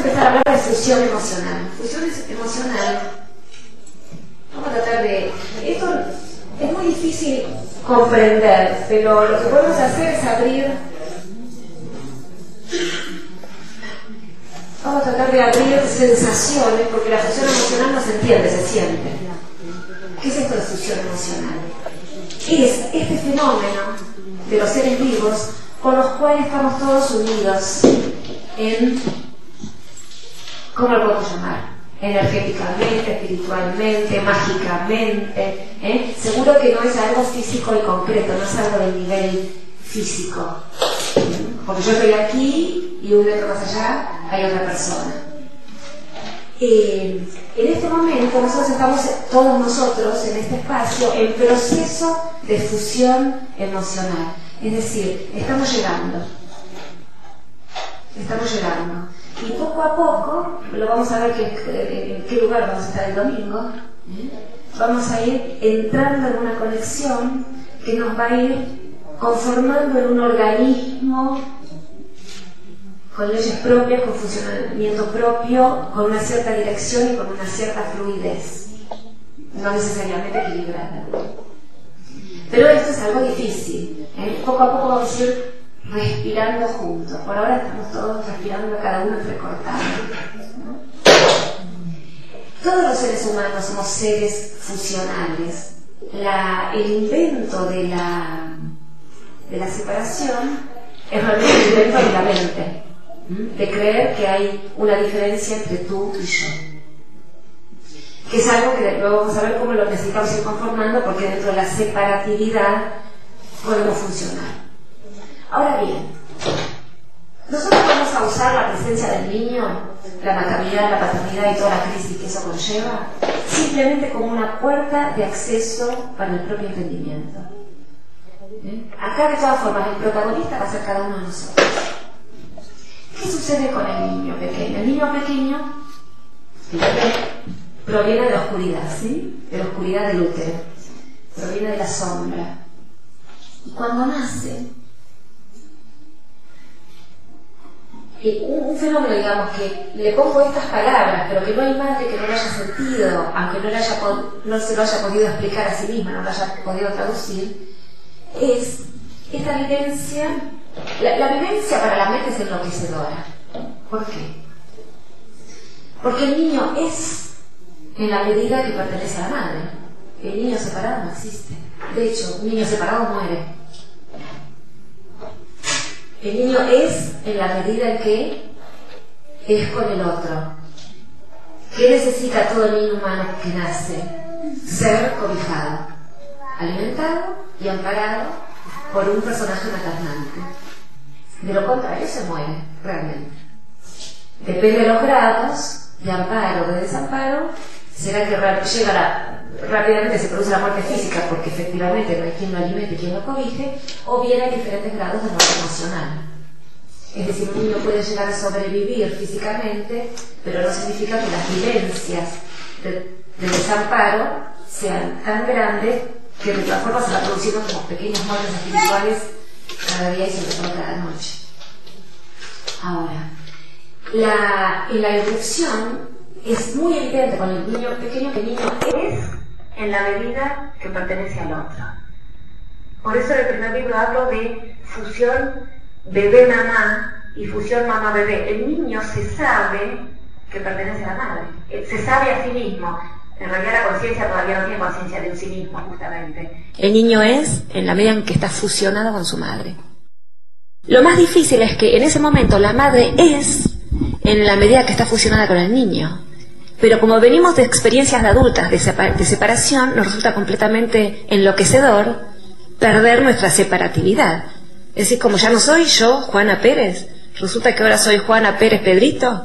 empezar a hablar de fusión emocional. Fusión emocional, vamos a tratar de... Esto es muy difícil comprender, pero lo que podemos hacer es abrir... Vamos a tratar de abrir sensaciones, porque la fusión emocional no se entiende, se siente. ¿Qué es esto de fusión emocional? Es este fenómeno de los seres vivos con los cuales estamos todos unidos en, ¿cómo lo podemos llamar? Energéticamente, espiritualmente, mágicamente, ¿eh? Seguro que no es algo físico y concreto, no es algo del nivel físico. Porque yo estoy aquí y un metro más allá hay otra persona. En este momento nosotros estamos, todos nosotros en este espacio, en proceso de fusión emocional. Es decir, estamos llegando. Y poco a poco, lo vamos a ver en qué lugar vamos a estar el domingo, vamos a ir entrando en una conexión que nos va a ir conformando en un organismo con leyes propias, con funcionamiento propio, con una cierta dirección y con una cierta fluidez, no necesariamente equilibrada. Pero esto es algo difícil, ¿eh? Poco a poco vamos a ir respirando juntos. Por ahora estamos todos respirando, cada uno entrecortado, ¿no? Todos los seres humanos somos seres fusionales. El invento de la separación es realmente el invento de la mente, de creer que hay una diferencia entre tú y yo, que es algo que luego vamos a ver cómo lo necesitamos ir conformando, porque dentro de la separatividad podemos funcionar. Ahora bien, nosotros vamos a usar la presencia del niño, la maternidad, la paternidad y toda la crisis que eso conlleva, simplemente como una puerta de acceso para el propio entendimiento. Acá, de todas formas, el protagonista va a ser cada uno de nosotros. ¿Qué sucede con el niño pequeño? El niño pequeño, fíjate, proviene de la oscuridad, ¿sí? De la oscuridad del útero, proviene de la sombra. Y cuando nace, un fenómeno, digamos, que le pongo estas palabras, pero que no hay madre que no lo haya sentido, aunque no se lo haya podido explicar a sí misma, no lo haya podido traducir, es esta vivencia. La vivencia para la mente es enloquecedora. ¿Por qué? Porque el niño es en la medida que pertenece a la madre. El niño separado no existe. De hecho, un niño separado muere. El niño es en la medida en que es con el otro. ¿Qué necesita todo niño humano que nace? Ser cobijado, alimentado y amparado por un personaje maternante. De lo contrario se muere, realmente. Depende de los grados de amparo o de desamparo, será que rápidamente se produce la muerte física, porque efectivamente no hay quien lo alimente y quien lo cobije, o bien hay diferentes grados de muerte emocional. Es decir, un niño puede llegar a sobrevivir físicamente, pero no significa que las vivencias de desamparo sean tan grandes que de todas formas se van produciendo como pequeños muertes espirituales cada día y sobre todo cada noche. Ahora, en la irrupción es muy evidente con el niño pequeño que el niño es en la medida que pertenece al otro. Por eso en el primer libro hablo de fusión bebé-mamá y fusión mamá-bebé. El niño se sabe que pertenece a la madre, se sabe a sí mismo. En realidad la conciencia todavía no tiene conciencia de sí mismo, justamente. El niño es en la medida en que está fusionado con su madre. Lo más difícil es que en ese momento la madre es en la medida que está fusionada con el niño. Pero como venimos de experiencias de adultas de separación, nos resulta completamente enloquecedor perder nuestra separatividad. Es decir, como ya no soy yo, Juana Pérez, resulta que ahora soy Juana Pérez Pedrito.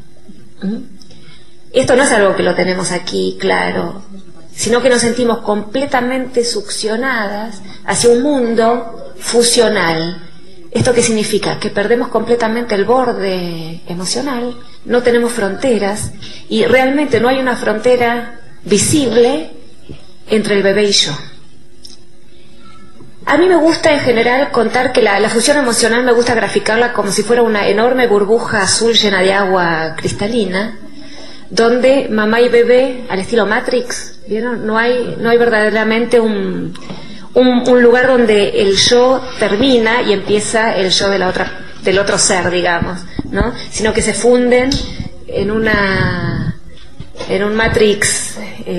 Esto no es algo que lo tenemos aquí claro, sino que nos sentimos completamente succionadas hacia un mundo fusional. ¿Esto qué significa? Que perdemos completamente el borde emocional, no tenemos fronteras y realmente no hay una frontera visible entre el bebé y yo. A mí me gusta en general contar que la fusión emocional me gusta graficarla como si fuera una enorme burbuja azul llena de agua cristalina, donde mamá y bebé, al estilo Matrix, ¿vieron? No hay verdaderamente un lugar donde el yo termina y empieza el yo del otro ser, digamos, ¿no? Sino que se funden en un Matrix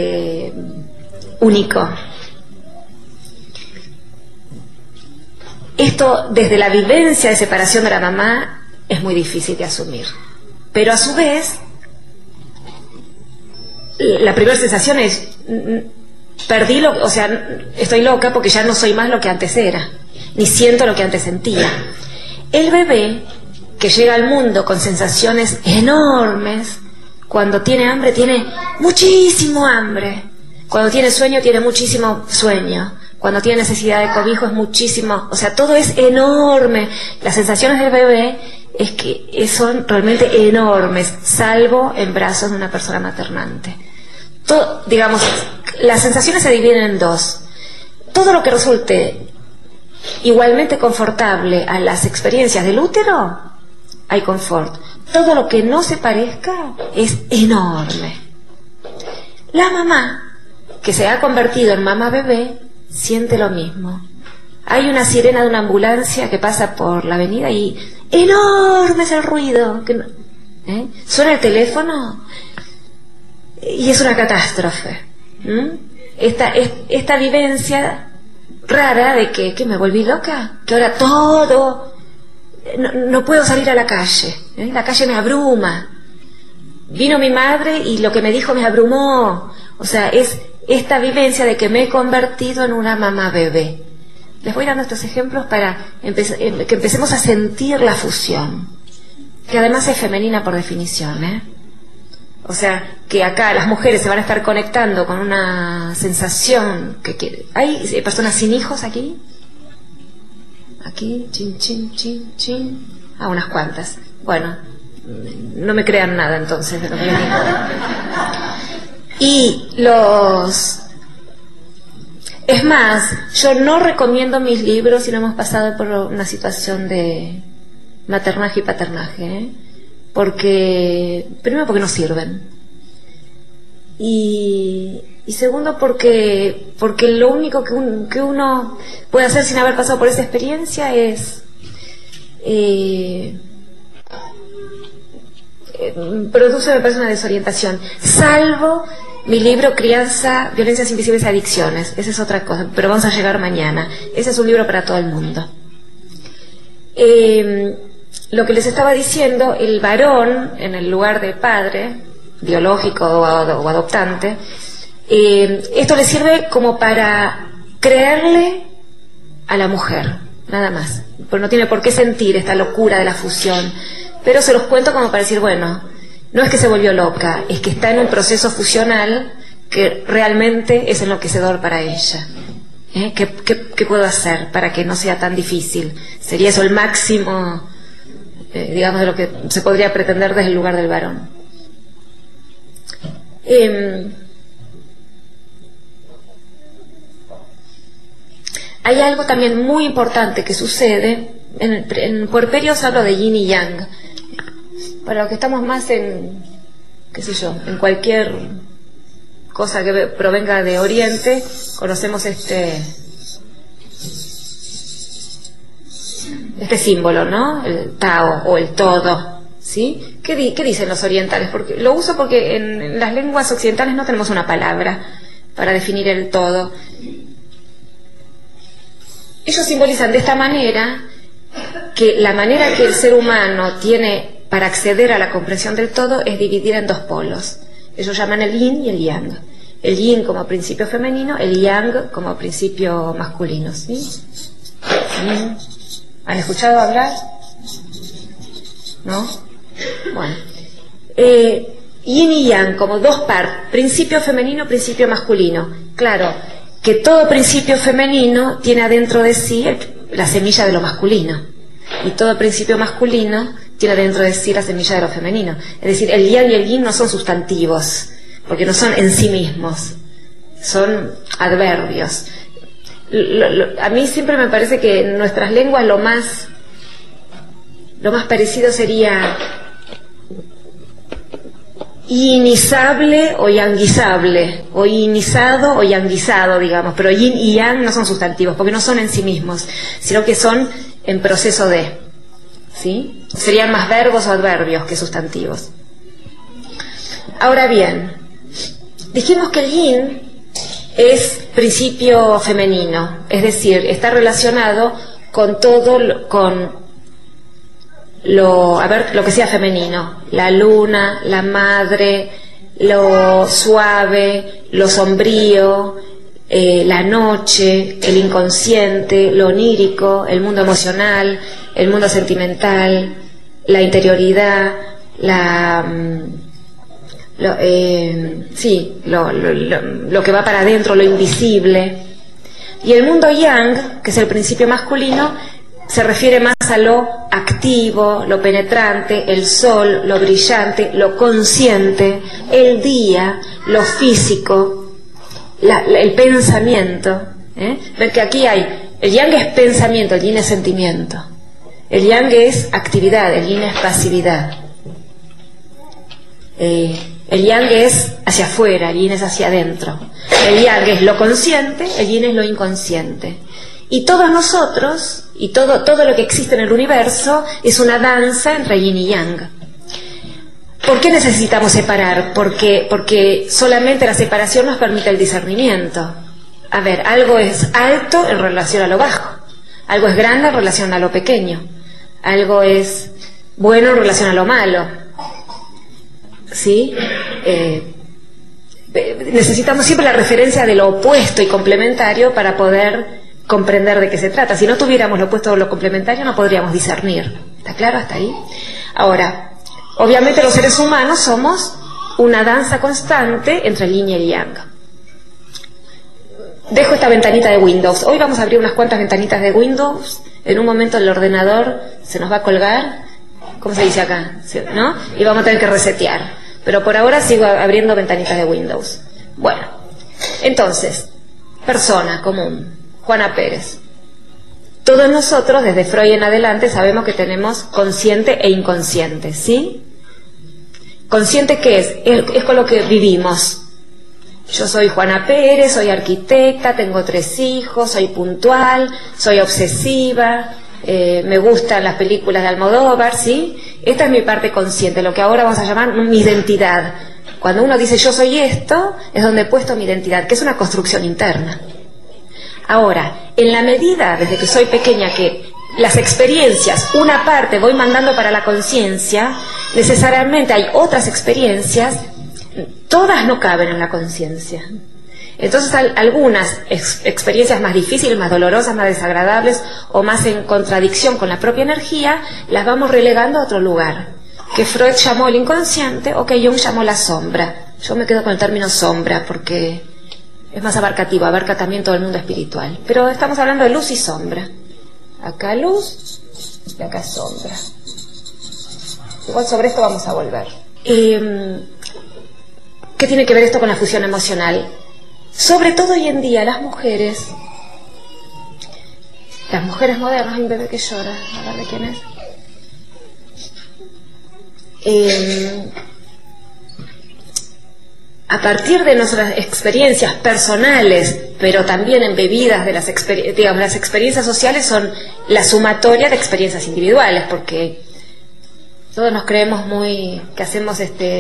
único. Esto, desde la vivencia de separación de la mamá, es muy difícil de asumir. Pero a su vez, la primera sensación es, estoy loca porque ya no soy más lo que antes era, ni siento lo que antes sentía. El bebé, que llega al mundo con sensaciones enormes, cuando tiene hambre, tiene muchísimo hambre. Cuando tiene sueño, tiene muchísimo sueño. Cuando tiene necesidad de cobijo es muchísimo, o sea, todo es enorme. Las sensaciones del bebé es que son realmente enormes, salvo en brazos de una persona maternante. Todo, digamos, las sensaciones se dividen en dos. Todo lo que resulte igualmente confortable a las experiencias del útero, hay confort. Todo lo que no se parezca es enorme. La mamá, que se ha convertido en mamá bebé, siente lo mismo. Hay una sirena de una ambulancia que pasa por la avenida y enorme es el ruido. Suena el teléfono y es una catástrofe. Esta vivencia rara de que me volví loca, que ahora todo, no puedo salir a la calle, la calle me abruma. Vino mi madre y lo que me dijo me abrumó. O sea, es esta vivencia de que me he convertido en una mamá bebé. Les voy dando estos ejemplos para que empecemos a sentir la fusión, que además es femenina por definición, O sea, que acá las mujeres se van a estar conectando con una sensación ¿Hay personas sin hijos aquí? Aquí, chin, chin, chin, chin. Unas cuantas. Bueno, no me crean nada entonces de lo que les digo. Y es más, yo no recomiendo mis libros si no hemos pasado por una situación de maternaje y paternaje, primero porque no sirven, y segundo porque lo único que uno puede hacer sin haber pasado por esa experiencia es produce, me parece, una desorientación, salvo mi libro Crianza, Violencias Invisibles y Adicciones. Esa es otra cosa, pero vamos a llegar mañana. Ese es un libro para todo el mundo. Lo que les estaba diciendo, el varón, en el lugar de padre, biológico o adoptante, esto le sirve como para creerle a la mujer, nada más. Pero no tiene por qué sentir esta locura de la fusión. Pero se los cuento como para decir, bueno, no es que se volvió loca, es que está en un proceso fusional que realmente es enloquecedor para ella. ¿Qué puedo hacer para que no sea tan difícil? Sería eso el máximo, digamos, de lo que se podría pretender desde el lugar del varón. Hay algo también muy importante que sucede. En puerperios hablo de yin y yang. Para los que estamos más en, qué sé yo, en cualquier cosa que provenga de Oriente, conocemos este símbolo, ¿no? El Tao o el todo, ¿sí? ¿Qué dicen los orientales? Porque lo uso porque en las lenguas occidentales no tenemos una palabra para definir el todo. Ellos simbolizan de esta manera que la manera que el ser humano tiene para acceder a la comprensión del todo es dividida en dos polos. Ellos llaman el yin y el yang. El yin como principio femenino, el yang como principio masculino, ¿sí? ¿Han escuchado hablar? ¿No? Bueno. Yin y yang como dos partes, principio femenino, principio masculino. Claro, que todo principio femenino tiene adentro de sí la semilla de lo masculino. Y todo principio masculino tiene dentro de sí la semilla de lo femenino. Es decir, el yang y el yin no son sustantivos, porque no son en sí mismos, son adverbios. a mí siempre me parece que en nuestras lenguas lo más parecido sería yinizable o yanguizable, o yinizado o yanguizado, digamos, pero yin y yang no son sustantivos, porque no son en sí mismos, sino que son en proceso de, ¿sí? Serían más verbos o adverbios que sustantivos. Ahora bien, dijimos que el yin es principio femenino, es decir, está relacionado con todo, lo que sea femenino, la luna, la madre, lo suave, lo sombrío, la noche, el inconsciente, lo onírico, el mundo emocional, el mundo sentimental, la interioridad, lo que va para adentro, lo invisible. Y el mundo yang, que es el principio masculino, se refiere más a lo activo, lo penetrante, el sol, lo brillante, lo consciente, el día, lo físico, el pensamiento. Ver que aquí hay, el yang es pensamiento, el yin es sentimiento. El yang es actividad, el yin es pasividad. El yang es hacia afuera, el yin es hacia adentro. El yang es lo consciente, el yin es lo inconsciente. Y todos nosotros, y todo lo que existe en el universo, es una danza entre yin y yang. ¿Por qué necesitamos separar? Porque solamente la separación nos permite el discernimiento. A ver, algo es alto en relación a lo bajo, algo es grande en relación a lo pequeño, algo es bueno en relación a lo malo. ¿Sí? Necesitamos siempre la referencia de lo opuesto y complementario para poder comprender de qué se trata. Si no tuviéramos lo opuesto o lo complementario, no podríamos discernir. ¿Está claro hasta ahí? Ahora, obviamente los seres humanos somos una danza constante entre el yin y el yang. Dejo esta ventanita de Windows. Hoy vamos a abrir unas cuantas ventanitas de Windows. En un momento el ordenador se nos va a colgar. ¿Cómo se dice acá? ¿No? Y vamos a tener que resetear. Pero por ahora sigo abriendo ventanitas de Windows. Bueno, entonces, persona común, Juana Pérez. Todos nosotros, desde Freud en adelante, sabemos que tenemos consciente e inconsciente, ¿sí? ¿Consciente qué es? Es con lo que vivimos. Yo soy Juana Pérez, soy arquitecta, tengo 3 hijos, soy puntual, soy obsesiva, me gustan las películas de Almodóvar, ¿sí? Esta es mi parte consciente, lo que ahora vamos a llamar mi identidad. Cuando uno dice yo soy esto, es donde he puesto mi identidad, que es una construcción interna. Ahora, en la medida, desde que soy pequeña, que las experiencias, una parte voy mandando para la conciencia, necesariamente hay otras experiencias, todas no caben en la conciencia. Entonces algunas experiencias más difíciles, más dolorosas, más desagradables o más en contradicción con la propia energía, las vamos relegando a otro lugar, que Freud llamó el inconsciente o que Jung llamó la sombra. Yo me quedo con el término sombra porque es más abarcativo, abarca también todo el mundo espiritual. Pero estamos hablando de luz y sombra. Acá luz y acá sombra. Igual sobre esto vamos a volver. ¿Qué tiene que ver esto con la fusión emocional? Sobre todo hoy en día las mujeres modernas, hay un bebé que llora, a ver de quién es. A partir de nuestras experiencias personales, pero también embebidas de las experiencias sociales, son la sumatoria de experiencias individuales, porque todos nos creemos que hacemos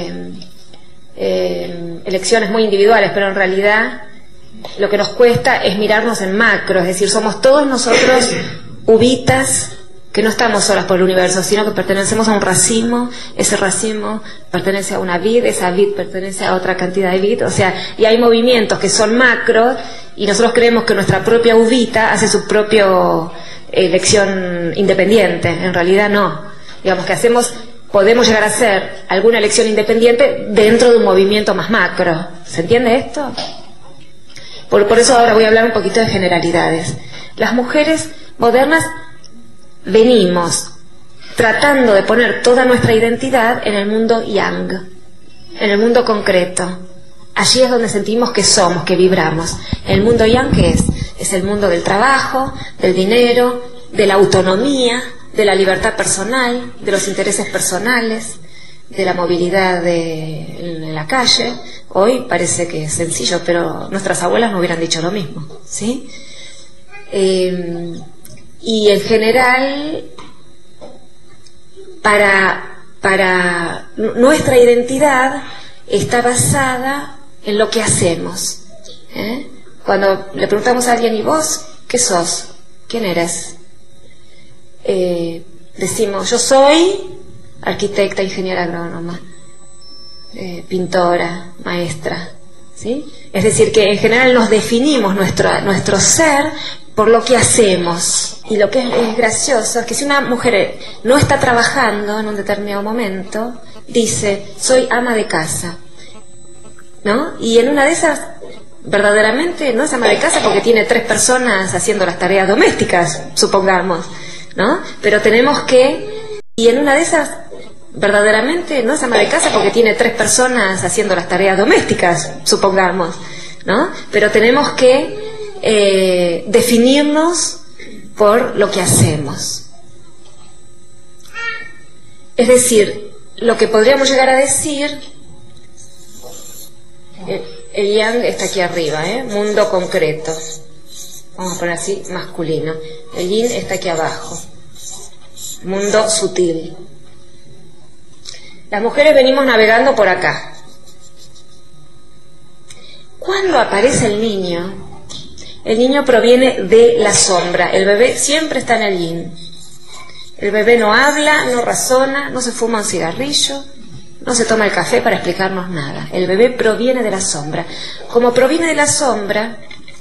elecciones muy individuales, pero en realidad lo que nos cuesta es mirarnos en macro, es decir, somos todos nosotros ubitas que no estamos solas por el universo, sino que pertenecemos a un racimo, ese racimo pertenece a una vid, esa vid pertenece a otra cantidad de vid, o sea, y hay movimientos que son macros y nosotros creemos que nuestra propia uvita hace su propia elección independiente. En realidad no, digamos que podemos llegar a hacer alguna elección independiente dentro de un movimiento más macro. ¿Se entiende esto? Por eso ahora voy a hablar un poquito de generalidades. Las mujeres modernas venimos tratando de poner toda nuestra identidad en el mundo yang, en el mundo concreto. Allí es donde sentimos que somos, que vibramos. El mundo yang, ¿qué es? Es el mundo del trabajo, del dinero, de la autonomía, de la libertad personal, de los intereses personales, de la movilidad en la calle. Hoy parece que es sencillo, pero nuestras abuelas no hubieran dicho lo mismo, ¿sí? Y en general, para nuestra identidad está basada en lo que hacemos, ¿eh? Cuando le preguntamos a alguien, ¿y vos qué sos? ¿Quién eres? Decimos, yo soy arquitecta, ingeniera agrónoma, pintora, maestra, ¿sí? Es decir, que en general nos definimos nuestro ser por lo que hacemos. Y lo que es gracioso es que si una mujer no está trabajando en un determinado momento, dice, soy ama de casa, ¿no? Y en una de esas, verdaderamente no es ama de casa porque tiene 3 personas haciendo las tareas domésticas, supongamos, ¿no? Pero tenemos que, y en una de esas, verdaderamente no es ama de casa porque tiene 3 personas haciendo las tareas domésticas, supongamos, ¿no? Pero tenemos que definirnos por lo que hacemos. Es decir, lo que podríamos llegar a decir, el yang está aquí arriba, mundo concreto, vamos a poner así, masculino. El yin está aquí abajo, mundo sutil. Las mujeres venimos navegando por acá. Cuando aparece el niño proviene de la sombra. El bebé siempre está en el yin. El bebé no habla, no razona, no se fuma un cigarrillo, no se toma el café para explicarnos nada. El bebé proviene de la sombra. Como proviene de la sombra,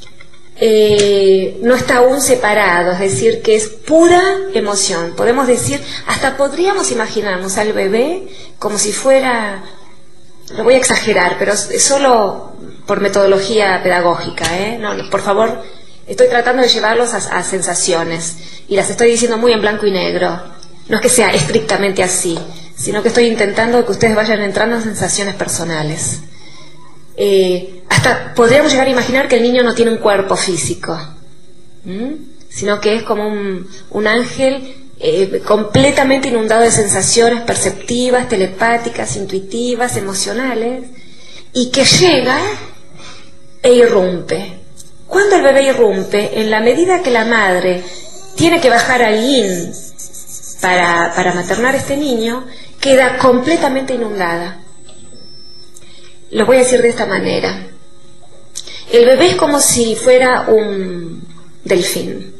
no está aún separado, es decir, que es pura emoción. Podemos decir, hasta podríamos imaginarnos al bebé como si fuera, lo voy a exagerar, pero es solo por metodología pedagógica, no, por favor, estoy tratando de llevarlos a sensaciones y las estoy diciendo muy en blanco y negro. No es que sea estrictamente así, sino que estoy intentando que ustedes vayan entrando en sensaciones personales. Hasta podríamos llegar a imaginar que el niño no tiene un cuerpo físico, sino que es como un ángel completamente inundado de sensaciones perceptivas, telepáticas, intuitivas, emocionales, y que llega e irrumpe. Cuando el bebé irrumpe, en la medida que la madre tiene que bajar al yin para maternar a este niño, queda completamente inundada. Lo voy a decir de esta manera. El bebé es como si fuera un delfín.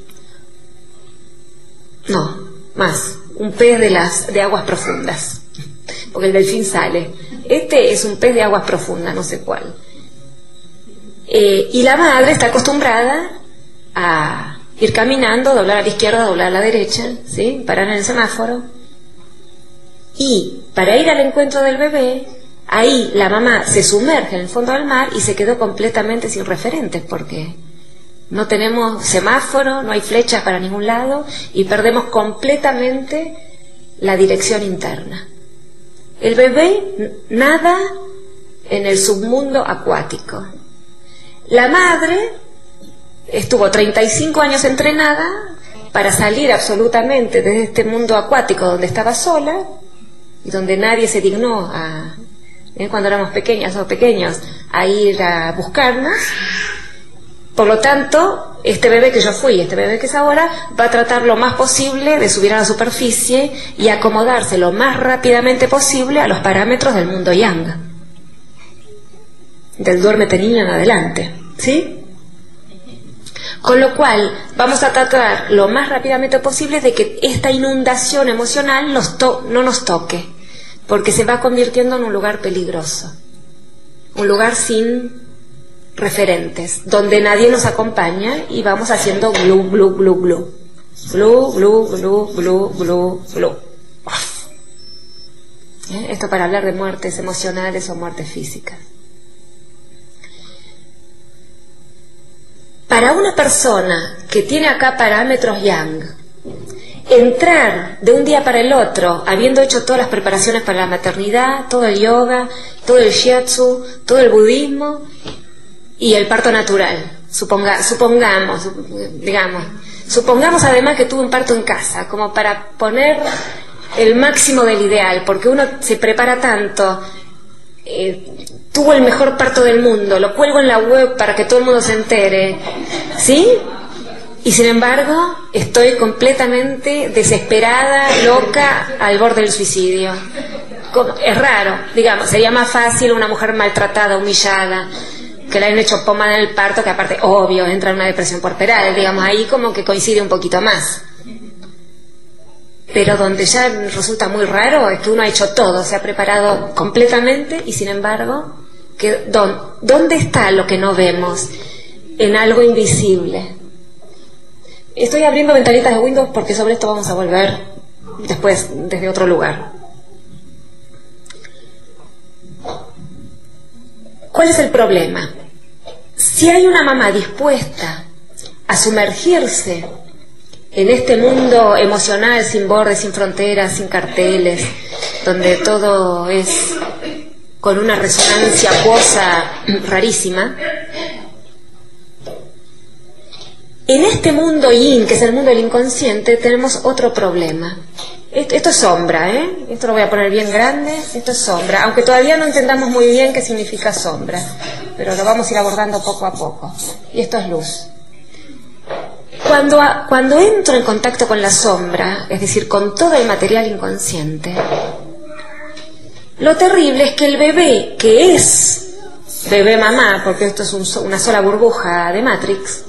No, más, un pez de aguas profundas. Porque el delfín sale. Este es un pez de aguas profundas, no sé cuál. Y la madre está acostumbrada a ir caminando, doblar a la izquierda, doblar a la derecha, ¿sí? Parar en el semáforo. Y para ir al encuentro del bebé, ahí la mamá se sumerge en el fondo del mar y se quedó completamente sin referentes porque no tenemos semáforo, no hay flechas para ningún lado y perdemos completamente la dirección interna. El bebé nada en el submundo acuático. La madre estuvo 35 años entrenada para salir absolutamente de este mundo acuático donde estaba sola y donde nadie se dignó cuando éramos pequeñas o pequeños a ir a buscarnos. Por lo tanto, este bebé que yo fui, este bebé que es ahora, va a tratar lo más posible de subir a la superficie y acomodarse lo más rápidamente posible a los parámetros del mundo yang, del duérmete niño en adelante, ¿sí? Con lo cual, vamos a tratar lo más rápidamente posible de que esta inundación emocional no nos toque, porque se va convirtiendo en un lugar peligroso, un lugar sin referentes, donde nadie nos acompaña y vamos haciendo glu, glu, glu, glu. Glu, glu, glu, glu, glu, glu. Esto para hablar de muertes emocionales o muertes físicas. Para una persona que tiene acá parámetros yang, entrar de un día para el otro, habiendo hecho todas las preparaciones para la maternidad, todo el yoga, todo el shiatsu, todo el budismo y el parto natural, supongamos además que tuve un parto en casa, como para poner el máximo del ideal, porque uno se prepara tanto, tuvo el mejor parto del mundo, lo cuelgo en la web para que todo el mundo se entere, ¿sí? Y sin embargo, estoy completamente desesperada, loca, al borde del suicidio. Es raro, digamos, sería más fácil una mujer maltratada, humillada, que le hayan hecho pomada en el parto, que aparte, obvio, entra en una depresión puerperal, digamos, ahí como que coincide un poquito más. Pero donde ya resulta muy raro es que uno ha hecho todo, se ha preparado completamente y sin embargo, ¿dónde está lo que no vemos? En algo invisible. Estoy abriendo ventanitas de Windows porque sobre esto vamos a volver después desde otro lugar. ¿Cuál es el problema? Si hay una mamá dispuesta a sumergirse en este mundo emocional sin bordes, sin fronteras, sin carteles, donde todo es con una resonancia acuosa rarísima, en este mundo yin, que es el mundo del inconsciente, tenemos otro problema. Esto es sombra, ¿eh? Esto lo voy a poner bien grande, esto es sombra, aunque todavía no entendamos muy bien qué significa sombra, pero lo vamos a ir abordando poco a poco. Y esto es luz. Cuando entro en contacto con la sombra, es decir, con todo el material inconsciente, lo terrible es que el bebé, que es bebé mamá, porque esto es una sola burbuja de Matrix,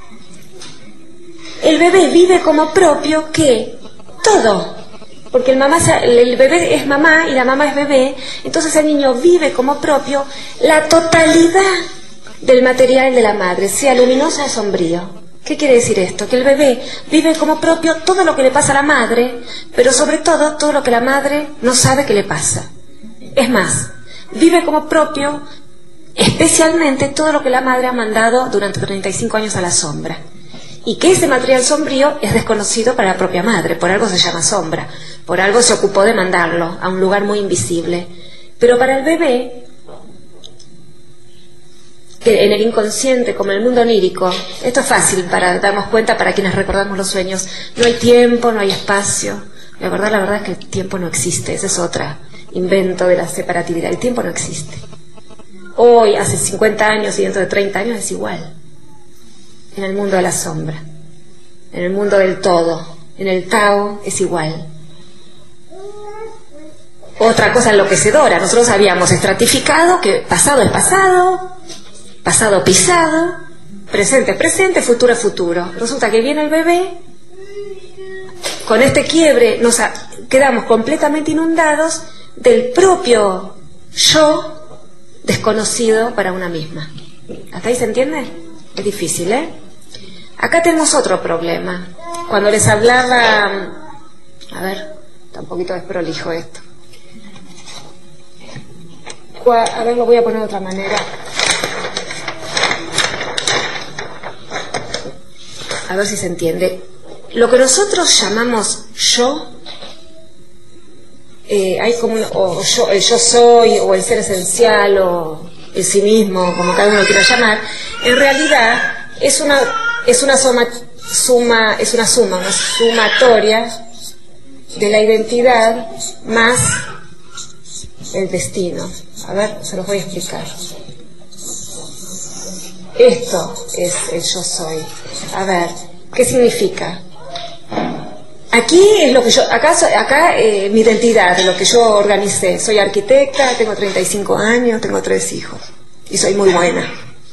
el bebé vive como propio que todo, porque el bebé es mamá y la mamá es bebé, entonces el niño vive como propio la totalidad del material de la madre, sea luminoso o sombrío. ¿Qué quiere decir esto? Que el bebé vive como propio todo lo que le pasa a la madre, pero sobre todo lo que la madre no sabe que le pasa. Es más, vive como propio especialmente todo lo que la madre ha mandado durante 35 años a la sombra. Y que ese material sombrío es desconocido para la propia madre, por algo se llama sombra, por algo se ocupó de mandarlo a un lugar muy invisible. Pero para el bebé, que en el inconsciente, como en el mundo onírico, esto es fácil para darnos cuenta para quienes recordamos los sueños, no hay tiempo, no hay espacio. La verdad es que el tiempo no existe, ese es otro invento de la separatividad, el tiempo no existe. Hoy, hace 50 años y dentro de 30 años es igual. En el mundo de la sombra, en el mundo del todo, en el Tao es igual. Otra cosa enloquecedora, nosotros habíamos estratificado que pasado es pasado, pasado pisado, presente es presente, futuro es futuro. Resulta que viene el bebé, con este quiebre nos quedamos completamente inundados del propio yo desconocido para una misma. ¿Hasta ahí se entiende? Es difícil, ¿eh? Acá tenemos otro problema. Cuando les hablaba... A ver, está un poquito desprolijo esto. A ver, lo voy a poner de otra manera. A ver si se entiende. Lo que nosotros llamamos yo, hay como el yo soy, o el ser esencial, o el sí mismo, como cada uno lo quiera llamar, en realidad es una sumatoria de la identidad más el destino. A ver, se los voy a explicar. Esto es el yo soy. A ver, ¿qué significa? Aquí es lo que acá mi identidad, lo que yo organicé. Soy arquitecta, tengo 35 años, tengo 3 hijos y soy muy buena.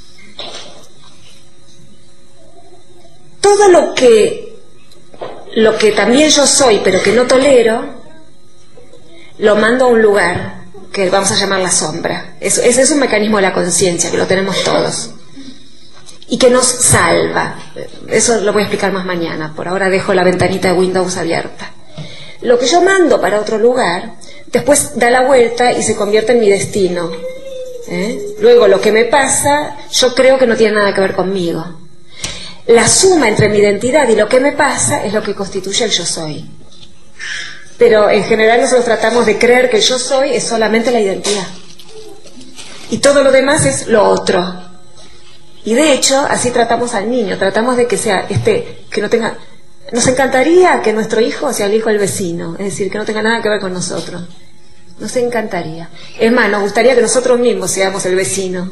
Todo lo que también yo soy, pero que no tolero, lo mando a un lugar que vamos a llamar la sombra. Ese es un mecanismo de la conciencia, que lo tenemos todos. Y que nos salva. Eso lo voy a explicar más mañana. Por ahora dejo la ventanita de Windows abierta. Lo que yo mando para otro lugar, después da la vuelta y se convierte en mi destino. Luego lo que me pasa, yo creo que no tiene nada que ver conmigo. La suma entre mi identidad y lo que me pasa es lo que constituye el yo soy. Pero en general nosotros tratamos de creer que el yo soy es solamente la identidad. Y todo lo demás es lo otro. Y de hecho, así tratamos al niño, tratamos de que sea, que no tenga, nos encantaría que nuestro hijo sea el hijo del vecino, es decir, que no tenga nada que ver con nosotros. Nos encantaría. Es más, nos gustaría que nosotros mismos seamos el vecino.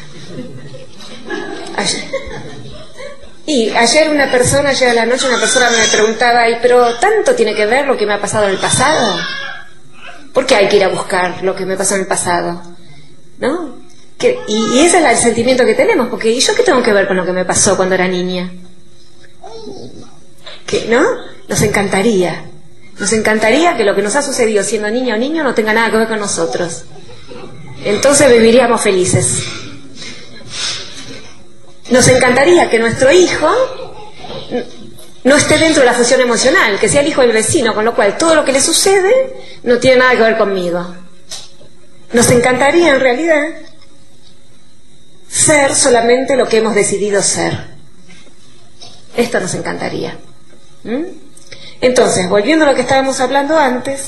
Ayer a la noche una persona me preguntaba, pero ¿tanto tiene que ver lo que me ha pasado en el pasado? ¿Por qué hay que ir a buscar lo que me pasó en el pasado? ¿No? Y ese es el sentimiento que tenemos, porque ¿y yo qué tengo que ver con lo que me pasó cuando era niña? ¿No? Nos encantaría que lo que nos ha sucedido siendo niña o niño no tenga nada que ver con nosotros. Entonces viviríamos felices. Nos encantaría que nuestro hijo no esté dentro de la fusión emocional, que sea el hijo del vecino, con lo cual todo lo que le sucede no tiene nada que ver conmigo. Nos encantaría en realidad ser solamente lo que hemos decidido ser. Esto nos encantaría. Entonces, volviendo a lo que estábamos hablando antes,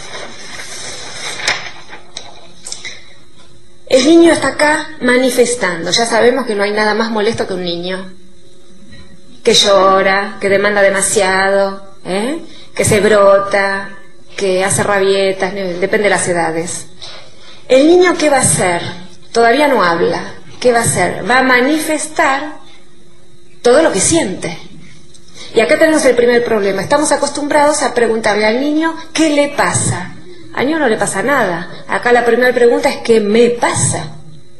el niño está acá manifestando. Ya sabemos que no hay nada más molesto que un niño que llora, que demanda demasiado, que se brota, que hace rabietas, depende de las edades. ¿El niño qué va a hacer? Todavía no habla. ¿Qué va a hacer? Va a manifestar todo lo que siente. Y acá tenemos el primer problema. Estamos acostumbrados a preguntarle al niño ¿qué le pasa? Al niño no le pasa nada. Acá la primera pregunta es ¿qué me pasa?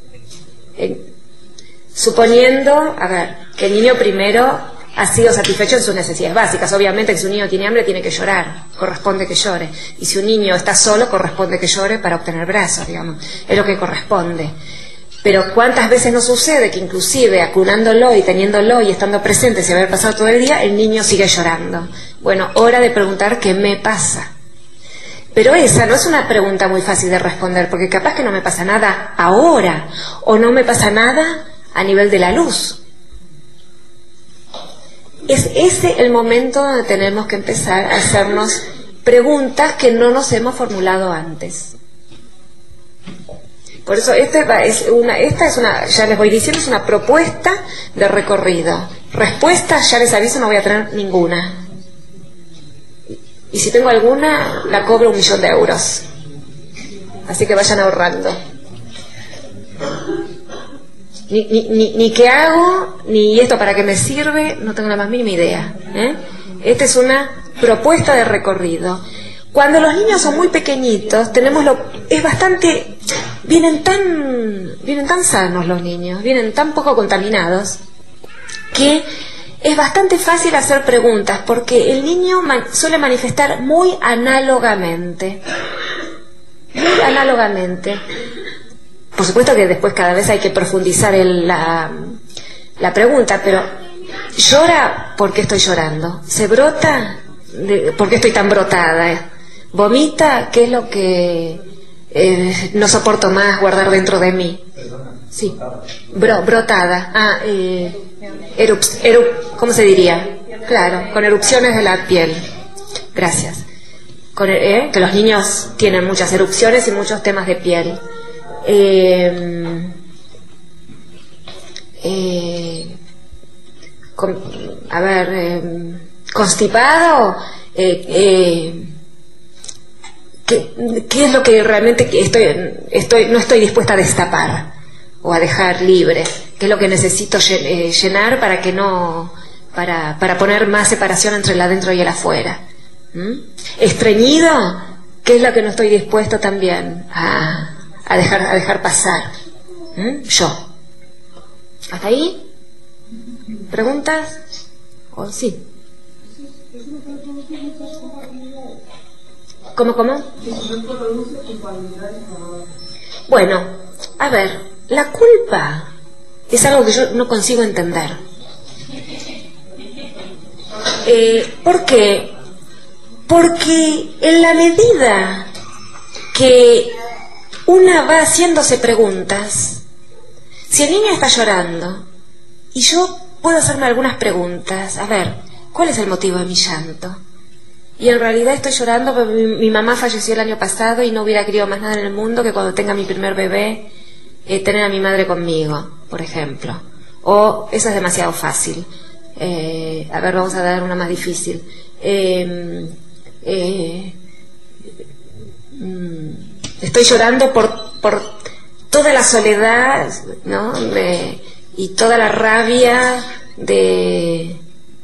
Suponiendo, que el niño primero ha sido satisfecho en sus necesidades básicas. Obviamente que si un niño tiene hambre tiene que llorar, corresponde que llore. Y si un niño está solo, corresponde que llore para obtener brazos, digamos. Es lo que corresponde. Pero ¿cuántas veces nos sucede que inclusive acunándolo y teniéndolo y estando presente sin haber pasado todo el día, el niño sigue llorando? Bueno, hora de preguntar ¿qué me pasa? Pero esa no es una pregunta muy fácil de responder, porque capaz que no me pasa nada ahora, o no me pasa nada a nivel de la luz. Es ese el momento donde tenemos que empezar a hacernos preguntas que no nos hemos formulado antes. Por eso esta es una, ya les voy diciendo, es una propuesta de recorrido. Respuestas, ya les aviso, no voy a tener ninguna. Y si tengo alguna, la cobro 1.000.000 de euros. Así que vayan ahorrando. Ni qué hago, ni esto para qué me sirve, no tengo la más mínima idea. Esta es una propuesta de recorrido. Cuando los niños son muy pequeñitos, vienen tan sanos los niños, vienen tan poco contaminados, que es bastante fácil hacer preguntas, porque el niño suele manifestar muy análogamente. Muy análogamente. Por supuesto que después cada vez hay que profundizar en la pregunta, pero ¿llora? ¿Por qué estoy llorando? ¿Se brota? ¿Por qué estoy tan brotada? ¿Vomita? ¿Qué es lo que no soporto más guardar dentro de mí? Sí, brotada. ¿Cómo se diría? Claro, con erupciones de la piel. Gracias. Que los niños tienen muchas erupciones y muchos temas de piel. Constipado. ¿Qué es lo que realmente no estoy dispuesta a destapar o a dejar libre? ¿Qué es lo que necesito llenar para poner más separación entre el adentro y el afuera? ¿Estreñido? ¿Qué es lo que no estoy dispuesto también a dejar pasar? Yo. ¿Hasta ahí? ¿Preguntas? ¿O sí? ¿Cómo? Bueno, a ver, la culpa es algo que yo no consigo entender. ¿Por qué? Porque en la medida que una va haciéndose preguntas, si el niño está llorando y yo puedo hacerme algunas preguntas, a ver, ¿cuál es el motivo de mi llanto? Y en realidad estoy llorando porque mi mamá falleció el año pasado y no hubiera querido más nada en el mundo que cuando tenga mi primer bebé tener a mi madre conmigo, por ejemplo. o eso es demasiado fácil. A ver, vamos a dar una más difícil. Estoy llorando por toda la soledad, ¿no? Y toda la rabia de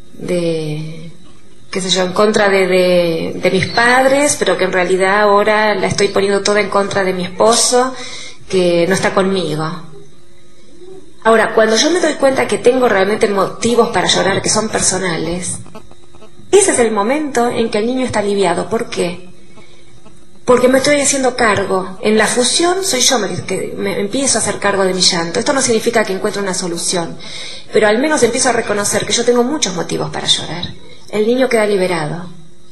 qué sé yo, en contra de mis padres, pero que en realidad ahora la estoy poniendo toda en contra de mi esposo, que no está conmigo. Ahora, cuando yo me doy cuenta que tengo realmente motivos para llorar que son personales, ese es el momento en que el niño está aliviado. ¿Por qué? Porque me estoy haciendo cargo. En la fusión soy yo que me empiezo a hacer cargo de mi llanto. Esto no significa que encuentre una solución, pero al menos empiezo a reconocer que yo tengo muchos motivos para llorar. El niño queda liberado.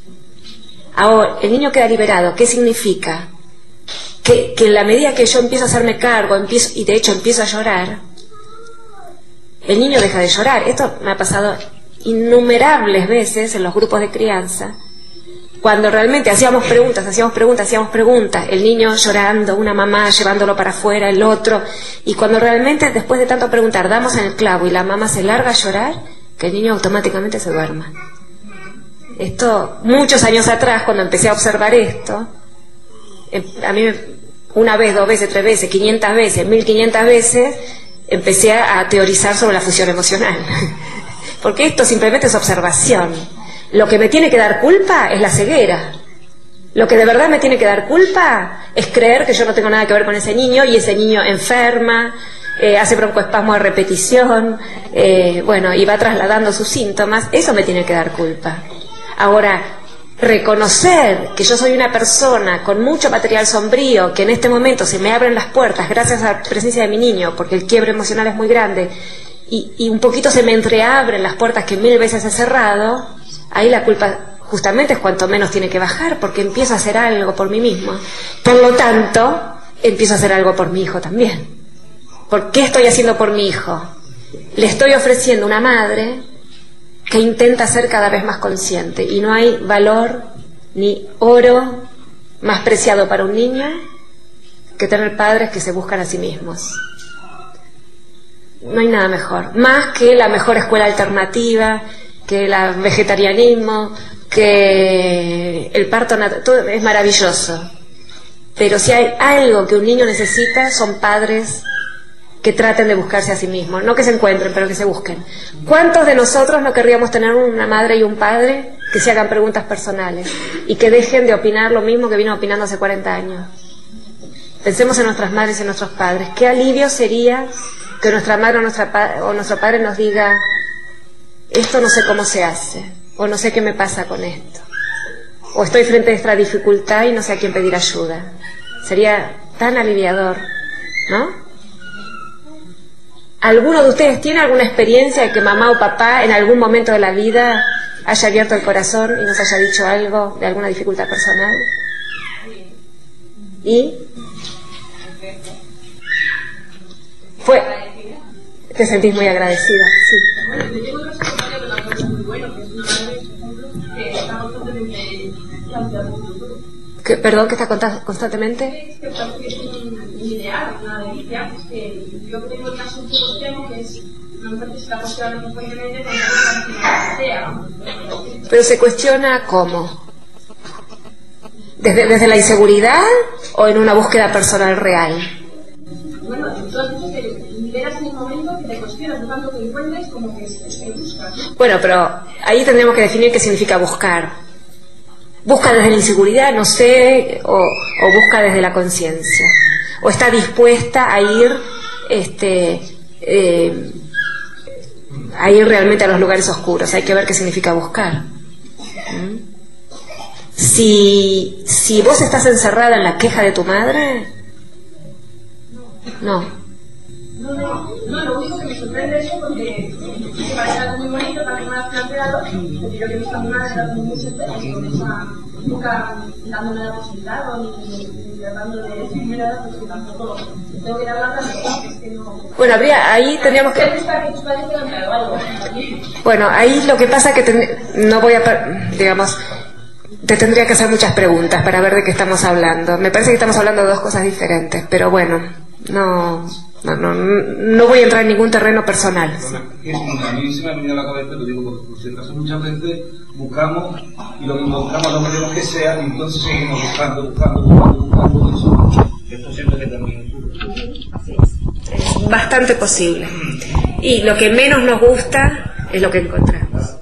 Ahora, el niño queda liberado, ¿qué significa? Que en la medida que yo empiezo a hacerme cargo, y de hecho empiezo a llorar, el niño deja de llorar. Esto me ha pasado innumerables veces en los grupos de crianza, cuando realmente hacíamos preguntas, el niño llorando, una mamá llevándolo para afuera, el otro, y cuando realmente después de tanto preguntar damos en el clavo y la mamá se larga a llorar, que el niño automáticamente se duerma. Esto, muchos años atrás, cuando empecé a observar esto, a mí una vez, 2 veces, 3 veces, 500 veces, 1500 veces, empecé a teorizar sobre la fusión emocional. Porque esto simplemente es observación. Lo que me tiene que dar culpa es la ceguera. Lo que de verdad me tiene que dar culpa es creer que yo no tengo nada que ver con ese niño y ese niño enferma, hace broncoespasmo a repetición, y va trasladando sus síntomas. Eso me tiene que dar culpa. Ahora, reconocer que yo soy una persona con mucho material sombrío, que en este momento se me abren las puertas gracias a la presencia de mi niño, porque el quiebre emocional es muy grande, y un poquito se me entreabren las puertas que 1000 veces he cerrado, ahí la culpa justamente es cuanto menos tiene que bajar, porque empiezo a hacer algo por mí mismo. Por lo tanto, empiezo a hacer algo por mi hijo también. ¿Por qué estoy haciendo por mi hijo? Le estoy ofreciendo una madre que intenta ser cada vez más consciente, y no hay valor ni oro más preciado para un niño que tener padres que se buscan a sí mismos. No hay nada mejor, más que la mejor escuela alternativa, que el vegetarianismo, que el parto natural, todo es maravilloso. Pero si hay algo que un niño necesita, son padres que traten de buscarse a sí mismos, no que se encuentren, pero que se busquen. ¿Cuántos de nosotros no querríamos tener una madre y un padre que se hagan preguntas personales y que dejen de opinar lo mismo que vino opinando hace 40 años? Pensemos en nuestras madres y en nuestros padres. Qué alivio sería que nuestra madre o nuestro padre nos diga: esto no sé cómo se hace, o no sé qué me pasa con esto, o estoy frente a esta dificultad y no sé a quién pedir ayuda. Sería tan aliviador, ¿no? ¿Alguno de ustedes tiene alguna experiencia de que mamá o papá en algún momento de la vida haya abierto el corazón y nos haya dicho algo de alguna dificultad personal? ¿Y? ¿Te sentís muy agradecida? Sí. Bueno, yo tengo otro secretario que me parece muy bueno, que es una madre, por ejemplo, que está constantemente Perdón, que está constantemente. Que es un ideal, una delicia, pues que yo tengo el caso que tengo, que es una mujer que se está cuestionando constantemente con la sea. Pero se cuestiona ¿cómo? ¿Desde la inseguridad o en una búsqueda personal real? Bueno, entonces te liberas en el momento que te cuestionas, no tanto que encuentres como que buscas, ¿no? Bueno, pero ahí tendríamos que definir qué significa buscar. ¿Busca desde la inseguridad, no sé, o busca desde la conciencia? ¿O está dispuesta a ir realmente a los lugares oscuros? Hay que ver qué significa buscar. Si vos estás encerrada en la queja de tu madre, no. No, lo único que me sorprende es eso, porque me parece algo muy bonito, también me lo has planteado, pero yo que he visto a mi madre dando muchas veces, con esa, nunca dándome la posibilidad, ni tratando de decirme nada, porque tampoco tengo que ir hablando, es que no... Bueno, ahí tendríamos que... Bueno, ahí lo que pasa es que no voy a, digamos, te tendría que hacer muchas preguntas para ver de qué estamos hablando. Me parece que estamos hablando de dos cosas diferentes, pero bueno, no... No voy a entrar en ningún terreno personal. A mí se me ha venido a la cabeza, lo digo porque por si acaso muchas veces buscamos y lo que encontramos lo queremos que sea, y entonces seguimos buscando eso. Es posible que también ocurra. Es bastante posible. Y lo que menos nos gusta es lo que encontramos.